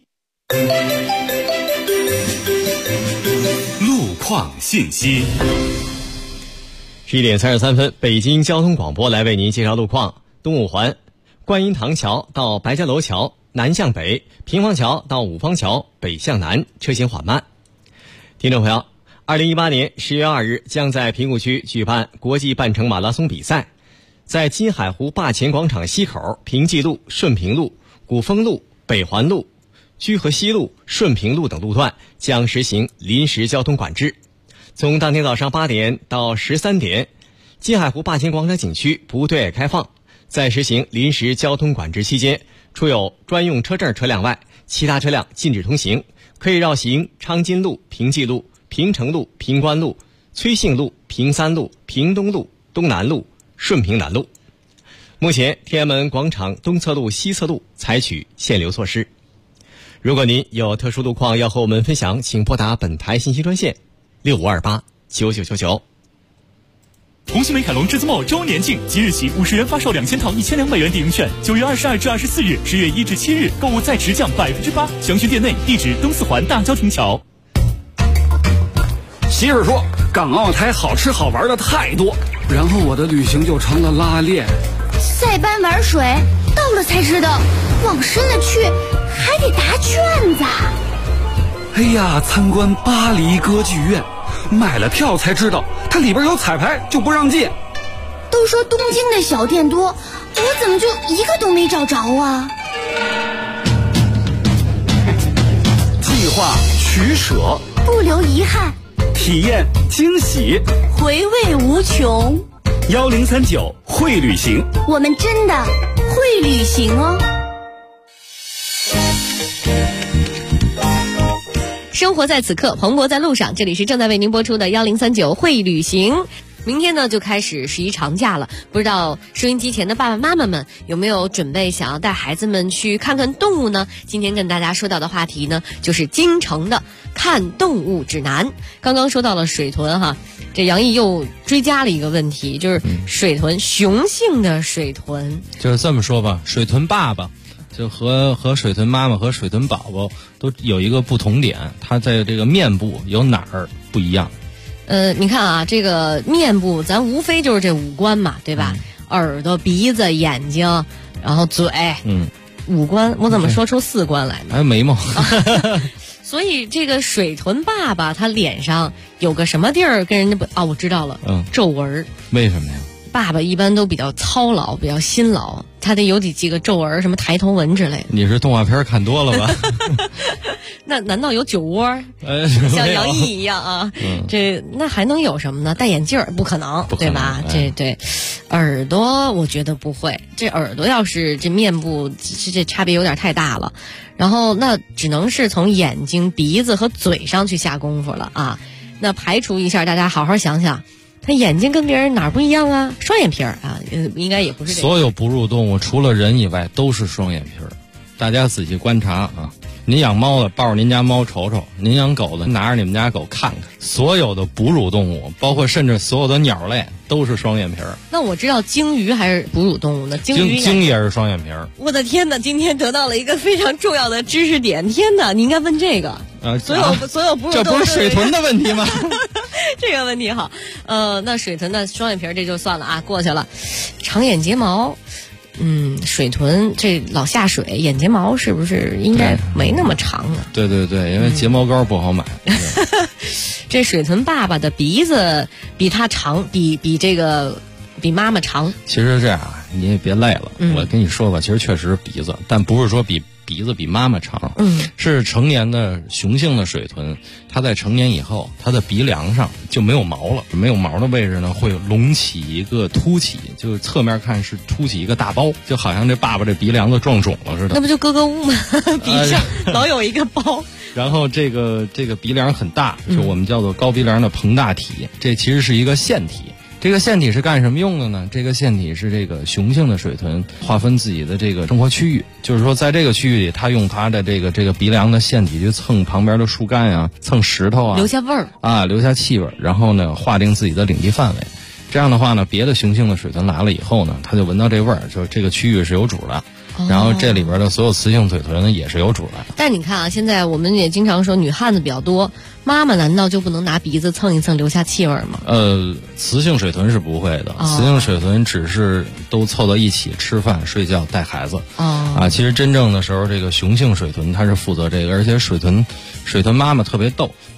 路况信息。 11点33分，北京交通广播来为您介绍路况。东五环观音堂桥到白家楼桥南向北，平房桥到五方桥北向南，车行缓慢。听众朋友，2018年10月2日将在平谷区举办国际半程马拉松比赛， 在金海湖坝前广场西口、平济路、顺平路、古风路、北环路、居河西路、顺平路等路段将实行临时交通管制。从当天早上8点到13点，金海湖坝前广场景区不对外开放。在实行临时交通管制期间，除有专用车证车辆外，其他车辆禁止通行，可以绕行昌金路、平济路、平城路、平关路、崔姓路、平三路、平东路、东南路、顺平南路。目前天安门广场东侧路、西侧路采取限流措施。如果您有特殊路况要和我们分享，请拨打本台信息专线65289999。 红星美凯龙至尊墨周年庆，即日起50元发售2000套1200元抵用券，9月22至24日，10月1至7日购物再直降8%，详询店内，地址东四环大郊亭桥。 媳妇说港澳台好吃好玩的太多，然后我的旅行就成了拉练。 塞班玩水，到了才知道，往深了去还得答卷子。 哎呀，参观巴黎歌剧院，买了票才知道它里边有彩排就不让进。 都说东京的小店多，我怎么就一个都没找着啊？ 计划取舍， 不留遗憾， 体验惊喜， 回味无穷。 1039会旅行， 我们真的会旅行哦。 生活在此刻，蓬勃在路上。这里是正在为您播出的1039会旅行。明天呢就开始11长假了，不知道收音机前的爸爸妈妈们有没有准备想要带孩子们去看看动物呢？今天跟大家说到的话题呢，就是京城的看动物指南。刚刚说到了水豚哈，这杨毅又追加了一个问题，就是水豚，雄性的水豚。 就是这么说吧，水豚爸爸就和水豚妈妈和水豚宝宝都有一个不同点，它在这个面部有哪儿不一样？ 你看啊，这个面部咱无非就是这五官嘛，对吧？耳朵、鼻子、眼睛，然后嘴，五官，我怎么说出4官来呢？ 还有眉毛。 所以这个水豚爸爸他脸上有个什么地儿跟人家不啊？我知道了，皱纹。为什么呀？爸爸一般都比较操劳，比较辛劳，他得有几个皱纹，什么抬头纹之类的。 你是动画片看多了吧？ 那难道有酒窝？像杨毅一样啊？那还能有什么呢？戴眼镜不可能，对吧？对，耳朵我觉得不会。这耳朵要是这面部这差别有点太大了，然后那只能是从眼睛、鼻子和嘴上去下功夫了啊。那排除一下，大家好好想想。他眼睛跟别人哪儿不一样啊？双眼皮儿啊，应该也不是这个。 所有哺乳动物除了人以外都是双眼皮儿，大家仔细观察啊。您养猫的抱着您家猫瞅瞅，您养狗的拿着你们家狗看看，所有的哺乳动物，包括甚至所有的鸟类都是双眼皮儿。 那我知道鲸鱼还是哺乳动物呢？鲸也是双眼皮儿。 我的天哪！今天得到了一个非常重要的知识点。天哪，你应该问这个。所有哺乳动物， 这不是水豚的问题吗？ 这个问题好。那水豚的双眼皮儿这就算了啊，过去了。长眼睫毛。水豚这老下水，眼睫毛是不是应该没那么长呢？ 对，因为睫毛膏不好买。 这水豚爸爸的鼻子比他长，比妈妈长。 其实这样啊，你也别累了，我跟你说吧，其实确实是鼻子，但不是说鼻子比妈妈长，是成年的雄性的水豚，它在成年以后，它的鼻梁上就没有毛了，没有毛的位置呢，会隆起一个凸起，就是侧面看是凸起一个大包，就好像这爸爸这鼻梁子撞肿了似的。 那不就咯咯呜吗？鼻上老有一个包。 然后这个鼻梁很大，就我们叫做高鼻梁的膨大体，这其实是一个腺体。这个腺体是干什么用的呢？这个腺体是这个雄性的水豚划分自己的这个生活区域，就是说在这个区域里，它用它的这个鼻梁的腺体去蹭旁边的树干啊，蹭石头啊， 留下味儿啊，留下气味，然后呢划定自己的领地范围。这样的话呢，别的雄性的水豚来了以后呢，它就闻到这味儿，就这个区域是有主的。然后这里边的所有雌性水豚呢也是有主的。 但你看啊，现在我们也经常说女汉子比较多，妈妈难道就不能拿鼻子蹭一蹭留下气味吗？ 雌性水豚是不会的，雌性水豚只是都凑到一起吃饭、睡觉、带孩子。其实真正的时候，这个雄性水豚它是负责这个，而且水豚妈妈特别逗，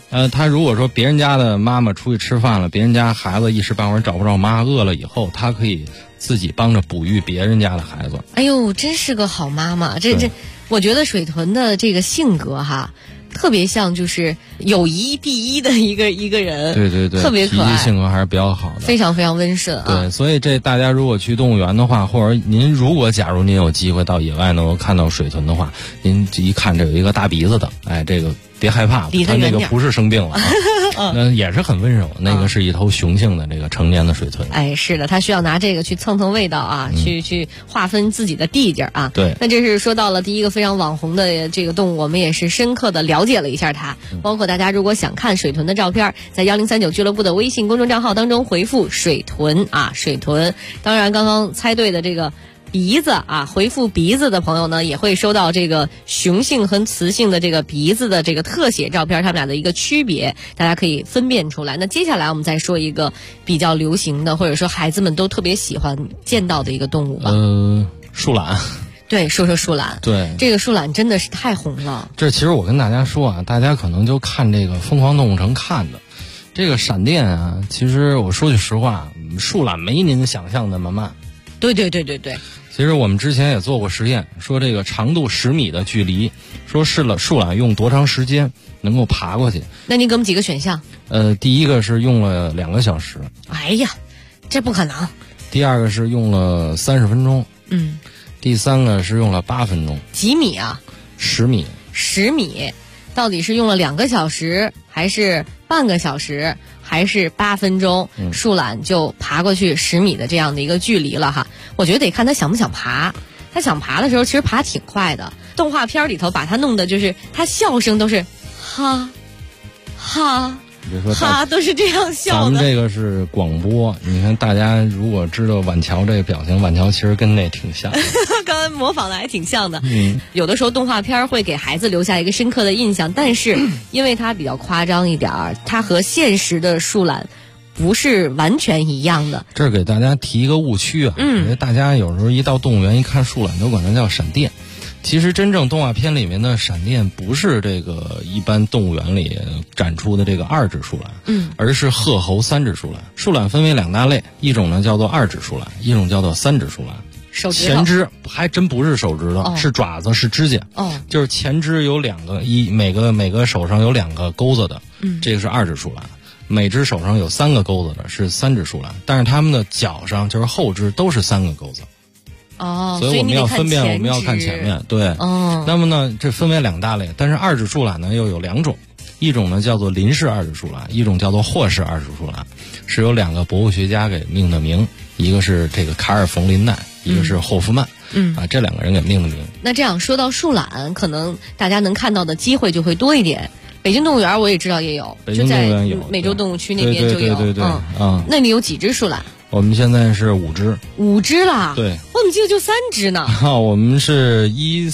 他如果说别人家的妈妈出去吃饭了，别人家孩子一时半会儿找不着妈，饿了以后，他可以自己帮着哺育别人家的孩子。 哎呦，真是个好妈妈！这，我觉得水豚的这个性格哈，特别像就是友谊第一的一个人。 对对对， 特别可爱， 脾气性格还是比较好的， 非常非常温顺啊。 对，所以这大家如果去动物园的话，或者假如您有机会到野外能够看到水豚的话，您一看这有一个大鼻子的，哎，这个别害怕，它那个不是生病了啊，那也是很温柔。那个是一头雄性的这个成年的水豚。 哎，是的，它需要拿这个去蹭蹭味道啊，去划分自己的地界啊。 对， 那这是说到了第一个非常网红的这个动物，我们也是深刻的了解了一下它。包括大家如果想看水豚的照片，在1039俱乐部的微信公众账号当中回复水豚啊，水豚。当然，刚刚猜对的这个鼻子啊，回复鼻子的朋友呢，也会收到这个雄性和雌性的这个鼻子的这个特写照片，它们俩的一个区别，大家可以分辨出来。那接下来我们再说一个比较流行的，或者说孩子们都特别喜欢见到的一个动物吧。 树懒。 对，说说树懒。 对， 这个树懒真的是太红了。 这其实我跟大家说啊，大家可能就看这个《疯狂动物城》看的。这个闪电啊，其实我说句实话，树懒没您想象那么慢。 对对对对对。 其实我们之前也做过实验，说这个长度10米的距离，说树懒用多长时间能够爬过去。 那您给我们几个选项？ 第一个是用了2个小时。 哎呀，这不可能。 第二个是用了30分钟。第三个是用了8分钟。 几米啊 ？10米。 10米，到底是用了2个小时，还是半个小时，还是8分钟？树懒就爬过去10米的这样的一个距离了哈。我觉得得看他想不想爬。他想爬的时候，其实爬挺快的。动画片里头把他弄的就是他笑声都是哈哈。哈，都是这样笑的。 咱们这个是广播，你看大家如果知道晚桥这个表情，晚桥其实跟那挺像。 刚才模仿的还挺像的。有的时候动画片会给孩子留下一个深刻的印象，但是因为它比较夸张一点儿，它和现实的树懒不是完全一样的。 这儿给大家提一个误区啊，因为大家有时候一到动物园一看树懒，都管它叫闪电。其实真正动画片里面的闪电不是这个一般动物园里展出的这个2指树懒，而是褐喉3指树懒。树懒分为2大类，一种呢叫做2指树懒，一种叫做3指树懒。 手指头前肢还真不是手指头，是爪子，是指甲。就是前肢有2个，每个手上有2个钩子的，这个是2指树懒。每只手上有3个钩子的是3指树懒，但是它们的脚上就是后肢都是3个钩子。所以我们要分辨，我们要看前面。对，那么呢，这分为2大类，但是2指树懒呢又有2种，一种呢叫做林氏2指树懒，一种叫做霍氏2指树懒，是由2个博物学家给命的名，一个是这个卡尔冯林奈，一个是霍夫曼。这2个人给命的名。 那这样说到树懒，可能大家能看到的机会就会多一点。北京动物园我也知道也有， 北京动物园有， 美洲动物区那边就有。 对。 那你有几只树懒？ 我们现在是5只。 5只啦？ 对。 我怎么记得就3只呢？ 我们是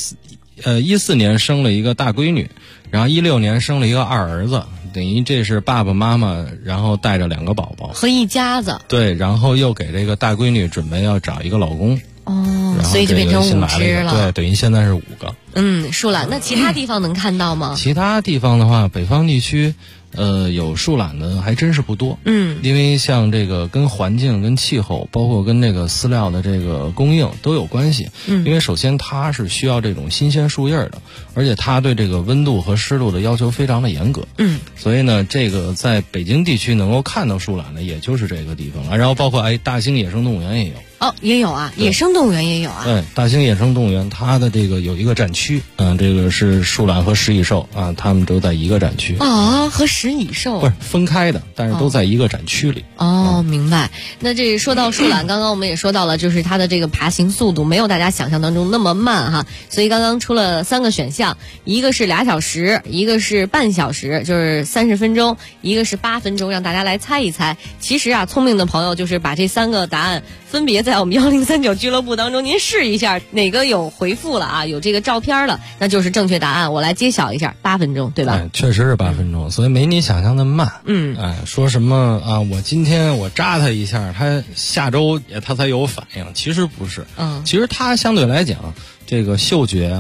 14年生了一个大闺女，然后16年生了一个二儿子，等于这是爸爸妈妈，然后带着2个宝宝和一家子。 对，然后又给这个大闺女准备要找一个老公。 所以就变成5只了。 对，等于现在是5个。 树懒。那其他地方能看到吗？ 其他地方的话，北方地区有树懒的还真是不多。因为像这个跟环境、跟气候，包括跟这个饲料的这个供应都有关系。因为首先它是需要这种新鲜树叶的，而且它对这个温度和湿度的要求非常的严格。所以呢，这个在北京地区能够看到树懒的，也就是这个地方了。然后包括大兴野生动物园也有。 也有啊，野生动物园也有啊。 对，大兴野生动物园它的这个有一个展区，这个是树懒和食蚁兽啊，它们都在一个展区。 和食蚁兽不是分开的，但是都在一个展区里。 明白。那这说到树懒，刚刚我们也说到了，就是它的这个爬行速度没有大家想象当中那么慢哈，所以刚刚出了3个选项，一个是2小时，一个是半小时，就是30分钟，一个是8分钟，让大家来猜一猜。其实啊，聪明的朋友就是把这3个答案分别在我们1039俱乐部当中，您试一下哪个有回复了啊，有这个照片了，那就是正确答案。我来揭晓一下，8分钟，对吧？ 确实是8分钟，所以没你想象的慢。说什么啊？我今天我扎它一下，它下周它才有反应。其实不是，其实它相对来讲，这个嗅觉啊，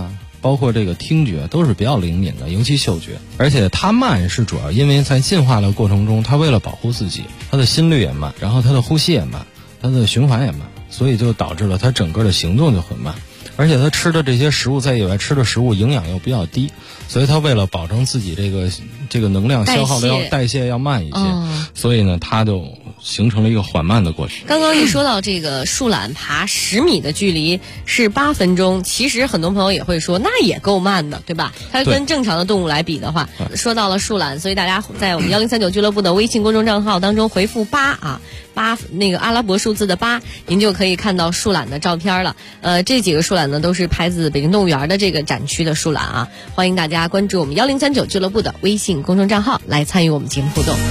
包括这个听觉都是比较灵敏的，尤其嗅觉。而且它慢是主要因为在进化的过程中，它为了保护自己，它的心率也慢，然后它的呼吸也慢，它的循环也慢，所以就导致了它整个的行动就很慢。而且它吃的这些食物，在野外吃的食物营养又比较低，所以它为了保证自己这个能量消耗的代谢要慢一些，所以呢，它就形成了一个缓慢的过程。 刚刚一说到这个树懒爬10米的距离是8分钟，其实很多朋友也会说那也够慢的，对吧？它跟正常的动物来比的话，说到了树懒，所以大家在我们1039俱乐部的微信公众账号当中回复8那个阿拉伯数字的8，您就可以看到树懒的照片了。这几个树懒呢都是拍自北京动物园的这个展区的树懒啊，欢迎大家关注我们1039俱乐部的微信公众账号来参与我们节目互动。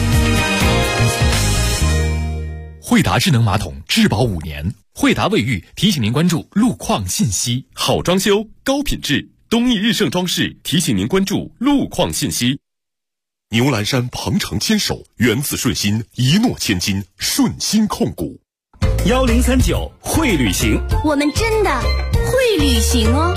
惠达智能马桶质保5年，惠达卫浴提醒您关注路况信息。 好装修，高品质，东义日盛装饰提醒您关注路况信息。牛栏山鹏程牵手，源自顺心，一诺千金，顺心控股。 1039会旅行， 我们真的会旅行哦。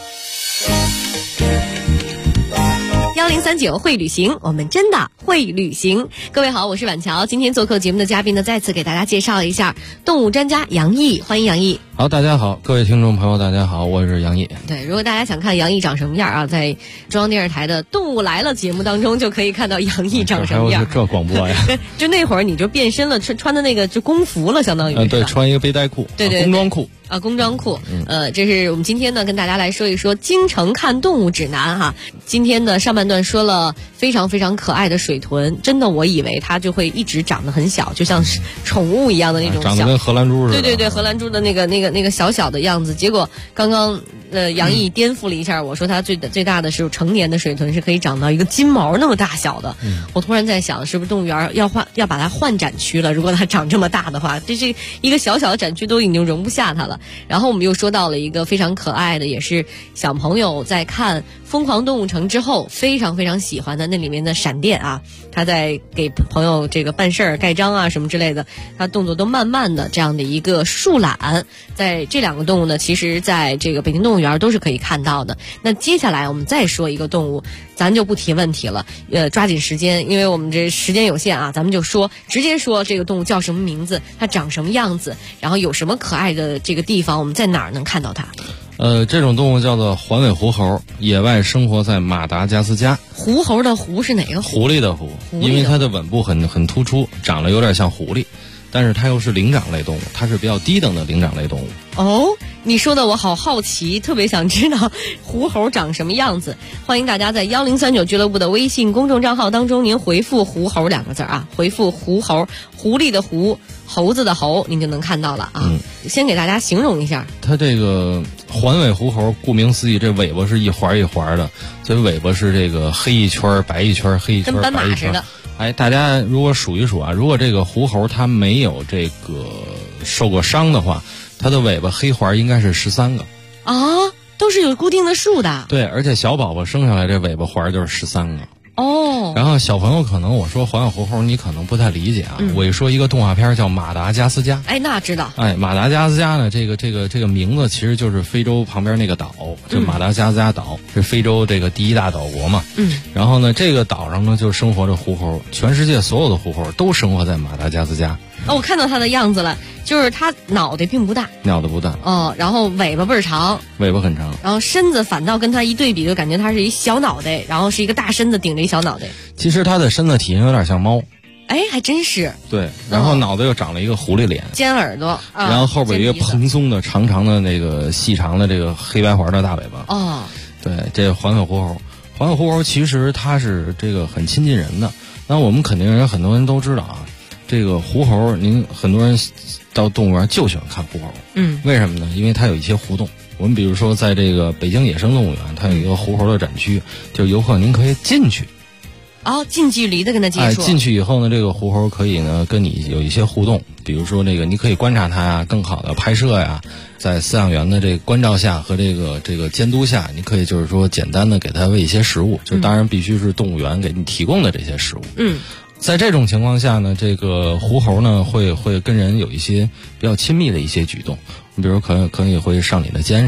1039会旅行，我们真的会旅行。各位好，我是婉乔。今天做客节目的嘉宾呢，再次给大家介绍一下动物专家杨毅，欢迎杨毅。 好，大家好，各位听众朋友，大家好，我是杨毅。 对，如果大家想看杨毅长什么样啊，在中央电视台的《动物来了》节目当中就可以看到杨毅长什么样。 这广播呀？ 就那会儿你就变身了，穿的那个就工服了，相当于。 对，穿一个背带裤， 对， 工装裤。 工装裤。这是我们今天呢跟大家来说一说京城看动物指南哈。今天的上半段说了非常非常可爱的水豚，真的我以为它就会一直长得很小，就像是宠物一样的那种小， 长得跟荷兰猪似的。 对，荷兰猪的那个小小的样子。结果刚刚杨毅颠覆了一下，我说它最大的是成年的水豚是可以长到一个金毛那么大小的。我突然在想，是不是动物园要把它换展区了？如果它长这么大的话，这是一个小小的展区都已经容不下它了。然后我们又说到了一个非常可爱的，也是小朋友在看《疯狂动物城》之后非常非常喜欢的那里面的闪电啊，他在给朋友这个办事儿、盖章啊什么之类的，他动作都慢慢的这样的一个树懒，在这两个动物呢，其实在这个北京动物园都是可以看到的。那接下来我们再说一个动物，咱就不提问题了，抓紧时间，因为我们这时间有限啊，咱们就直接说这个动物叫什么名字，它长什么样子，然后有什么可爱的这个地方，我们在哪儿能看到它？ 这种动物叫做环尾狐猴，野外生活在马达加斯加。 狐猴的狐是哪个狐？ 狐狸的狐，因为它的吻部很突出，长得有点像狐狸，但是它又是灵长类动物，它是比较低等的灵长类动物。 哦，你说的我好好奇，特别想知道狐猴长什么样子。欢迎大家在1039俱乐部的微信公众账号当中，您回复狐猴2个字啊，回复狐猴，狐狸的狐，猴子的猴，您就能看到了啊。先给大家形容一下， 它这个环尾狐猴，顾名思义，这尾巴是一环一环的，这尾巴是这个黑一圈白一圈，黑一圈白一圈，跟斑马似的。 哎，大家如果数一数啊，如果这个狐猴它没有这个受过伤的话，它的尾巴黑环应该是13个啊，都是有固定的数的。 对，而且小宝宝生下来这尾巴环就是13个。 哦， 然后小朋友可能我说环尾狐猴你可能不太理解啊，我一说一个动画片叫马达加斯加。 哎，那知道。 哎，马达加斯加呢，这个名字其实就是非洲旁边那个岛，就马达加斯加岛是非洲这个第一大岛国嘛。然后呢，这个岛上呢就生活着狐猴，全世界所有的狐猴都生活在马达加斯加。 哦，我看到它的样子了，就是它脑袋并不大， 脑袋不大。 哦，然后尾巴倍儿长， 尾巴很长， 然后身子反倒跟它一对比，就感觉它是一小脑袋，然后是一个大身子顶着一小脑袋。 其实它的身子体型有点像猫。 哎，还真是。 对，然后脑袋又长了一个狐狸脸， 尖耳朵， 然后后边一个蓬松的长长的那个细长的这个黑白环的大尾巴。 哦， 对，这环尾狐猴，环尾狐猴其实它是这个很亲近人的。那我们肯定很多人都知道啊。这个狐猴，您很多人到动物园就喜欢看狐猴，为什么呢？因为它有一些互动。我们比如说在这个北京野生动物园，它有一个狐猴的展区，就是游客您可以进去， 近距离的跟它接触。 进去以后呢，这个狐猴可以呢跟你有一些互动，比如说这个你可以观察它呀，更好的拍摄呀，在饲养员的这个关照下和这个监督下，你可以就是说简单的给它喂一些食物，就当然必须是动物园给你提供的这些食物。在这种情况下呢，这个狐猴呢会跟人有一些比较亲密的一些举动，你比如可以会上你的肩上，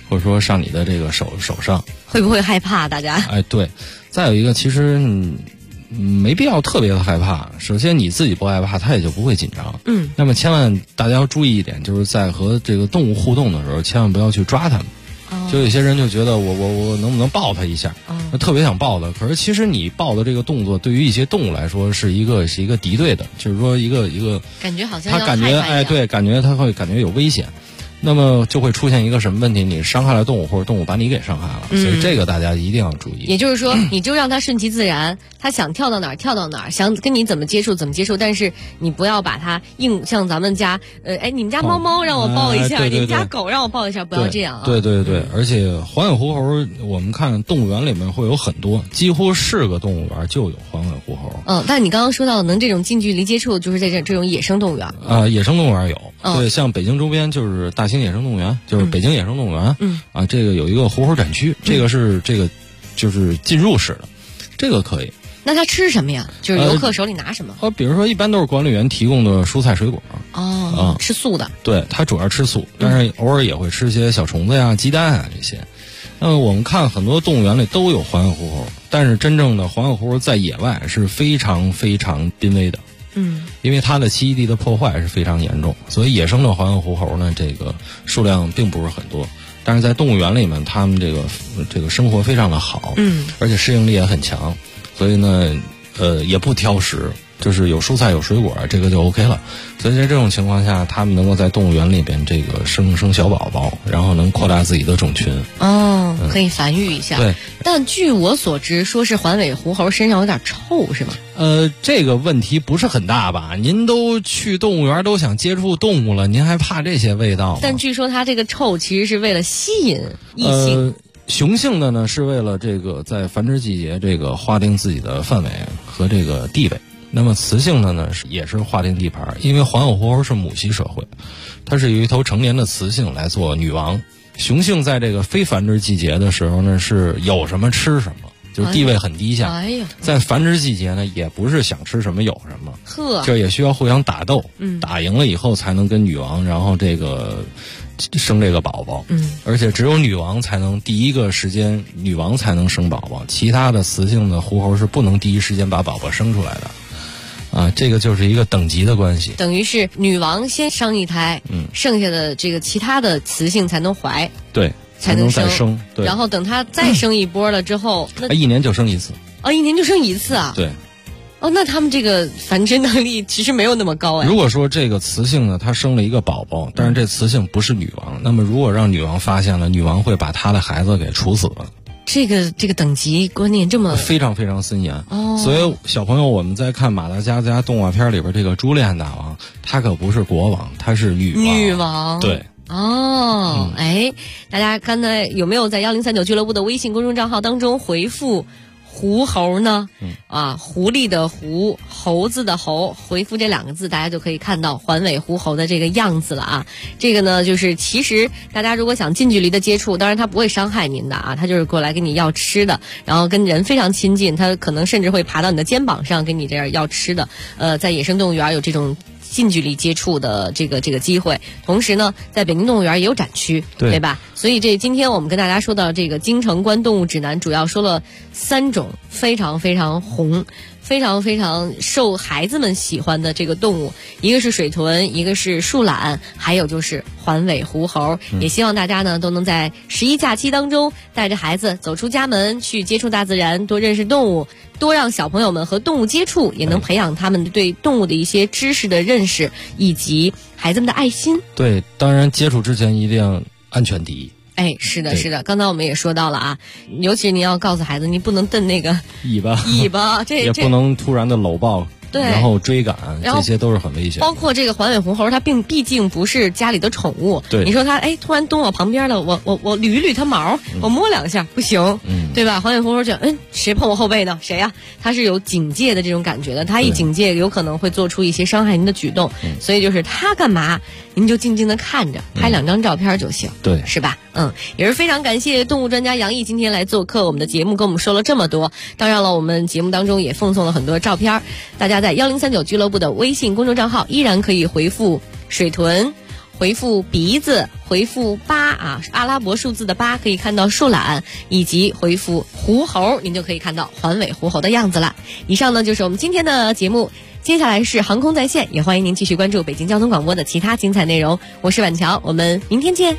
或者说上你的这个手上， 会不会害怕？大家？ 哎，对。再有一个，其实没必要特别的害怕。首先你自己不害怕，它也就不会紧张。那么千万大家要注意一点，就是在和这个动物互动的时候，千万不要去抓它们。就有些人就觉得我能不能抱它一下，特别想抱它，可是其实你抱的这个动作对于一些动物来说是一个敌对的，就是说一个感觉好像它感觉对，感觉它会感觉有危险。那么就会出现一个什么问题？你伤害了动物，或者动物把你给伤害了，所以这个大家一定要注意。 也就是说，你就让它顺其自然，它想跳到哪儿跳到哪儿，想跟你怎么接触怎么接触，但是你不要把它硬像咱们家，你们家猫猫让我抱一下， 对对对， 你们家狗让我抱一下，不要这样啊。 对，而且环尾狐猴，我们看动物园里面会有很多，几乎是个动物园就有环尾狐猴。 但你刚刚说到能这种近距离接触，就是在这种野生动物园野生动物园有。对，像北京周边就是大兴野生动物园，就是北京野生动物园。这个有一个狐猴展区，这个就是进入式的，这个可以。 那它吃什么呀？就是游客手里拿什么？ 比如说一般都是管理员提供的蔬菜水果。 吃素的。 对，它主要吃素，但是偶尔也会吃一些小虫子呀、鸡蛋啊这些。那么我们看很多动物园里都有环尾狐猴，但是真正的环尾狐猴在野外是非常非常濒危的。因为它的栖息地的破坏是非常严重，所以野生的环尾狐猴呢，这个数量并不是很多。但是在动物园里面，它们这个生活非常的好，而且适应力也很强，所以呢，也不挑食，就是有蔬菜有水果，这个就 OK 了。所以在这种情况下，它们能够在动物园里边这个生小宝宝，然后能扩大自己的种群。 可以繁育一下。 对。 但据我所知，说是环尾狐猴身上有点臭，是吗？ 这个问题不是很大吧？您都去动物园都想接触动物了，您还怕这些味道吗？ 但据说它这个臭其实是为了吸引异性。 雄性的呢是为了这个在繁殖季节这个划定自己的范围和这个地位。那么雌性的呢也是划定地盘，因为环尾狐猴是母系社会，它是由一头成年的雌性来做女王。雄性在这个非繁殖季节的时候呢，是有什么吃什么，就是地位很低下。在繁殖季节呢，也不是想吃什么有什么，这也需要互相打斗，打赢了以后才能跟女王，然后这个生这个宝宝。而且只有女王才能第一个时间，女王才能生宝宝，其他的雌性的狐猴是不能第一时间把宝宝生出来的。这个就是一个等级的关系， 等于是女王先生一胎，剩下的这个其他的雌性才能怀， 对，才能再生，对， 然后等它再生一波了之后，那 1年就生一次， 一年就生一次啊， 对， 那他们这个繁殖能力其实没有那么高。 如果说这个雌性呢，它生了一个宝宝，但是这雌性不是女王，那么如果让女王发现了，女王会把她的孩子给处死了。 这个等级观念这么非常非常森严所以小朋友，我们在看马达加斯加动画片里边这个朱莉安大王，他可不是国王，他是女王。对。 大家刚才有没有在1039俱乐部的微信公众账号当中回复狐猴呢？狐狸的狐，猴子的猴，回复这2个字，大家就可以看到环尾狐猴的这个样子了啊。这个呢，就是其实大家如果想近距离的接触，当然它不会伤害您的啊，它就是过来跟你要吃的，然后跟人非常亲近，它可能甚至会爬到你的肩膀上跟你这样要吃的。在野生动物园有这种近距离接触的这个机会，同时呢，在北京动物园也有展区，对吧？所以今天我们跟大家说到这个京城观动物指南，主要说了3种非常非常红、非常非常受孩子们喜欢的这个动物，一个是水豚，一个是树懒，还有就是环尾狐猴。也希望大家呢都能在11假期当中带着孩子走出家门，去接触大自然，多认识动物，多让小朋友们和动物接触，也能培养他们对动物的一些知识的认识，以及孩子们的爱心。对，当然接触之前一定要安全第一。是的，是的。刚才我们也说到了啊，尤其是你要告诉孩子，你不能蹬那个尾巴，这也不能突然的搂抱。对，然后追赶，这些都是很危险。包括这个环尾狐猴，它毕竟不是家里的宠物。对，你说它突然蹲我旁边了，我捋捋它毛，我摸2下不行，对吧？环尾狐猴就谁碰我后背呢？谁呀？它是有警戒的这种感觉的，它一警戒有可能会做出一些伤害您的举动，所以就是它干嘛，您就静静的看着，拍2张照片就行，对，是吧？也是非常感谢动物专家杨毅今天来做客我们的节目，跟我们说了这么多。当然了，我们节目当中也奉送了很多照片，大家在1039俱乐部的微信公众账号依然可以回复水豚、 回复鼻子，回复8啊，阿拉伯数字的8可以看到树懒，以及回复狐猴，您就可以看到环尾狐猴的样子了。以上呢就是我们今天的节目，接下来是航空在线，也欢迎您继续关注北京交通广播的其他精彩内容。我是婉乔，我们明天见。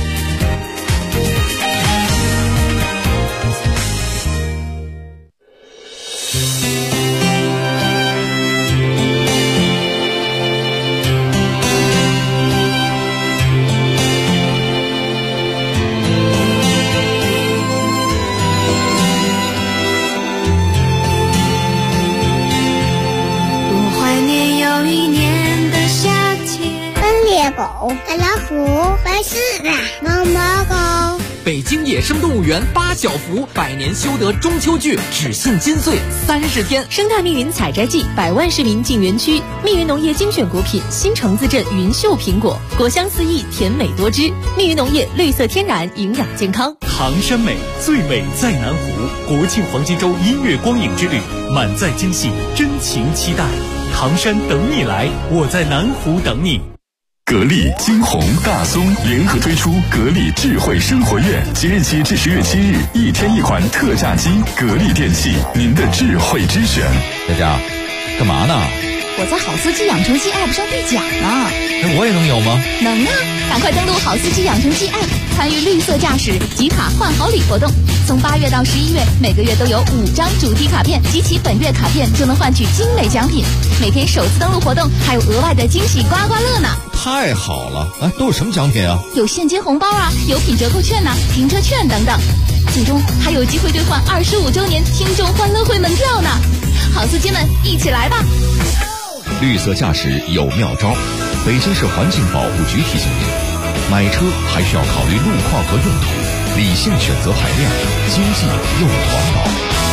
狗、大老虎、白狮子、毛毛狗。 北京野生动物园8小福百年修得中秋聚，只限金穗30天。 生态密云采摘季，100万市民进园区。密云农业精选果品新城自镇云秀苹果，果香四溢，甜美多汁。密云农业绿色天然，营养健康。 唐山美，最美在南湖。国庆黄金周音乐光影之旅，满载惊喜，真情期待。唐山等你来，我在南湖等你。 格力、金鸿、大松联合推出格力智慧生活月，即日起至10月7日，1天1款特价机。格力电器，您的智慧之选。 佳佳，干嘛呢？ 我在好司机养成记 App 上兑奖呢。 我也能有吗？ 能啊！赶快登录好司机养成记 App， 参与绿色驾驶集卡换好礼活动。从8月到11月，每个月都有5张主题卡片，集齐本月卡片就能换取精美奖品。每天首次登录活动还有额外的惊喜刮刮乐呢。 太好了！哎，都有什么奖品啊？ 有现金红包啊，有品折扣券啊，停车券等等。其中还有机会兑换25周年听众欢乐会门票呢。好司机们，一起来吧！ 绿色驾驶有妙招，北京市环境保护局提醒您：买车还需要考虑路况和用途，理性选择排量，经济又环保。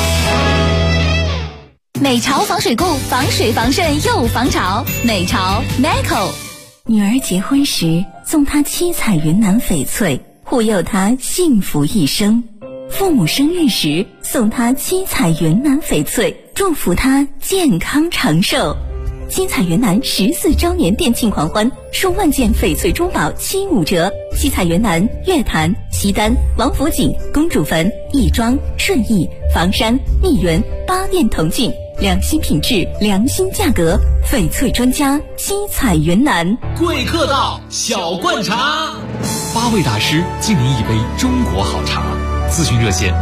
美潮防水固，防水防渗又防潮。美潮 Meco。 女儿结婚时送她七彩云南翡翠，护佑她幸福一生；父母生日时送她七彩云南翡翠，祝福她健康长寿。七彩云南14周年店庆狂欢，数万件翡翠珠宝75折。七彩云南月坛、西单、王府井、公主坟、亦庄、顺义、房山、密云8店同进，良心品质，良心价格，翡翠专家七彩云南。 贵客到，小罐茶，8位大师敬您一杯中国好茶。咨询热线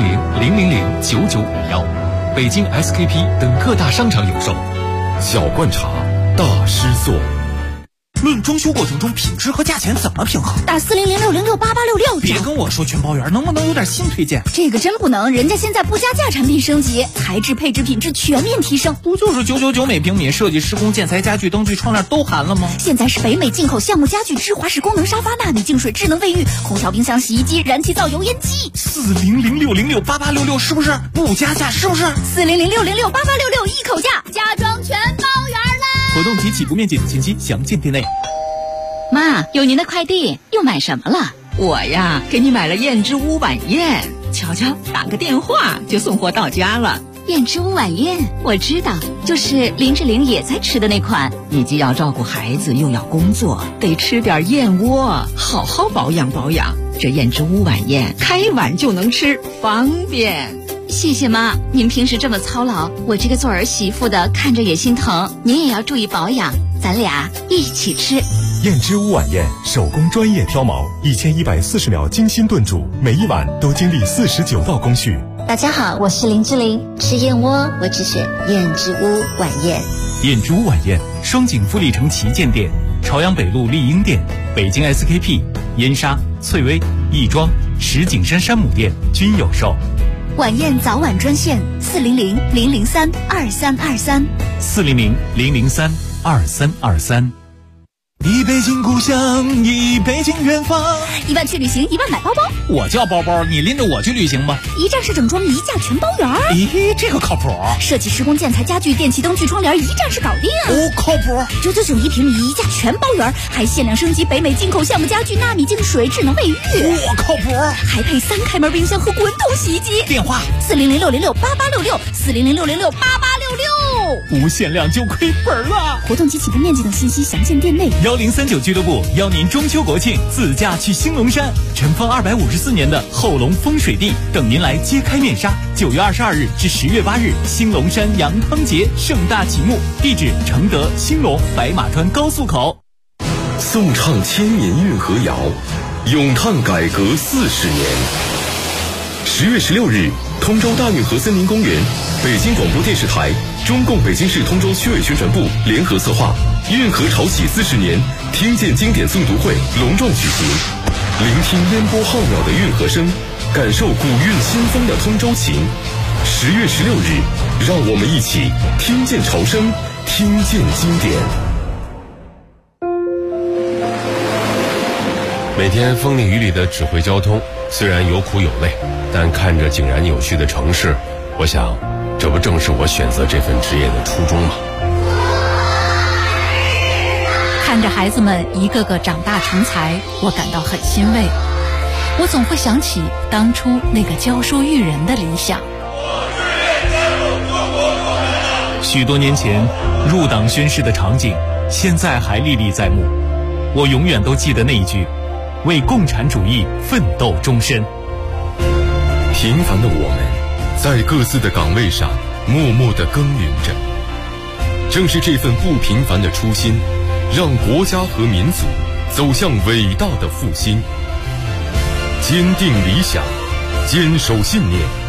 400-000-9951，北京 SKP 等各大商场有售。 小罐茶，大师做。 论装修过程中品质和价钱怎么平衡？ 打4006068866。 别跟我说全包圆，能不能有点新推荐？ 这个真不能，人家现在不加价产品升级，材质配置品质全面提升。 不就是999每平米，设计施工建材家具灯具窗帘都含了吗？ 现在是北美进口橡木家具、芝华士功能沙发、纳米净水、智能卫浴、空调、冰箱、洗衣机、燃气灶、油烟机。 40006068866是不是不加价？是不是 40006068866一口价，家装全包圆啦！ 活动及起步面积等信息详见店内。 妈，有您的快递，又买什么了？ 我呀，给你买了燕之屋晚宴，瞧瞧，打个电话就送货到家了。 燕之屋晚宴，我知道，就是林志玲也在吃的那款。 你既要照顾孩子，又要工作，得吃点燕窝，好好保养保养。这燕之屋晚宴，开碗就能吃，方便。 谢谢妈，您平时这么操劳，我这个做儿媳妇的看着也心疼。您也要注意保养，咱俩一起吃。 燕之屋晚宴，手工专业挑毛，1140秒精心炖煮，每一碗都经历49道工序。 大家好，我是林志玲，吃燕窝我只选燕之屋晚宴。 燕之屋晚宴，双井富力城旗舰店、朝阳北路丽婴店、北京 SKP、燕莎、翠微、亦庄、石景山山姆店均有售。 晚宴早晚专线400-003-2323 400-003-2323。 一北京故乡，一北京远方。 1万去旅行，1万买包包。 我叫包包，你拎着我去旅行吧。 一站式整装，一价全包圆。 咦，这个靠谱。 设计施工建材家具电器灯具窗帘，一站式搞定。 哦，靠谱。 999一平米，一价全包圆，还限量升级北美进口橡木家具、纳米净水、智能卫浴。 我靠谱。 还配3开门冰箱和滚筒洗衣机。 电话 400-606-8866 400-606-8866。 不限量就亏本了。 活动及启动面积等信息详见店内。 1039俱乐部邀您中秋国庆自驾去兴隆山，尘封254年的后龙风水地等您来揭开面纱。9月22日至10月8日，兴隆山羊汤节盛大启幕，地址承德、兴隆、白马川高速口。 颂唱千年运河谣，咏叹改革40年。10月16日，通州大运河森林公园，北京广播电视台、中共北京市通州区委宣传部联合策划运河潮起40年听见经典诵读会隆重举行，聆听烟波浩渺的运河声，感受古韵新风的通州情。10月16日，让我们一起听见潮声，听见经典。 每天风里雨里的指挥交通，虽然有苦有累，但看着井然有序的城市，我想，这不正是我选择这份职业的初衷吗？ 看着孩子们一个个长大成才，我感到很欣慰。我总会想起当初那个教书育人的理想。 许多年前入党宣誓的场景，现在还历历在目。我永远都记得那一句：为共产主义奋斗终身。 平凡的我们，在各自的岗位上默默地耕耘着。正是这份不平凡的初心，让国家和民族走向伟大的复兴。坚定理想，坚守信念，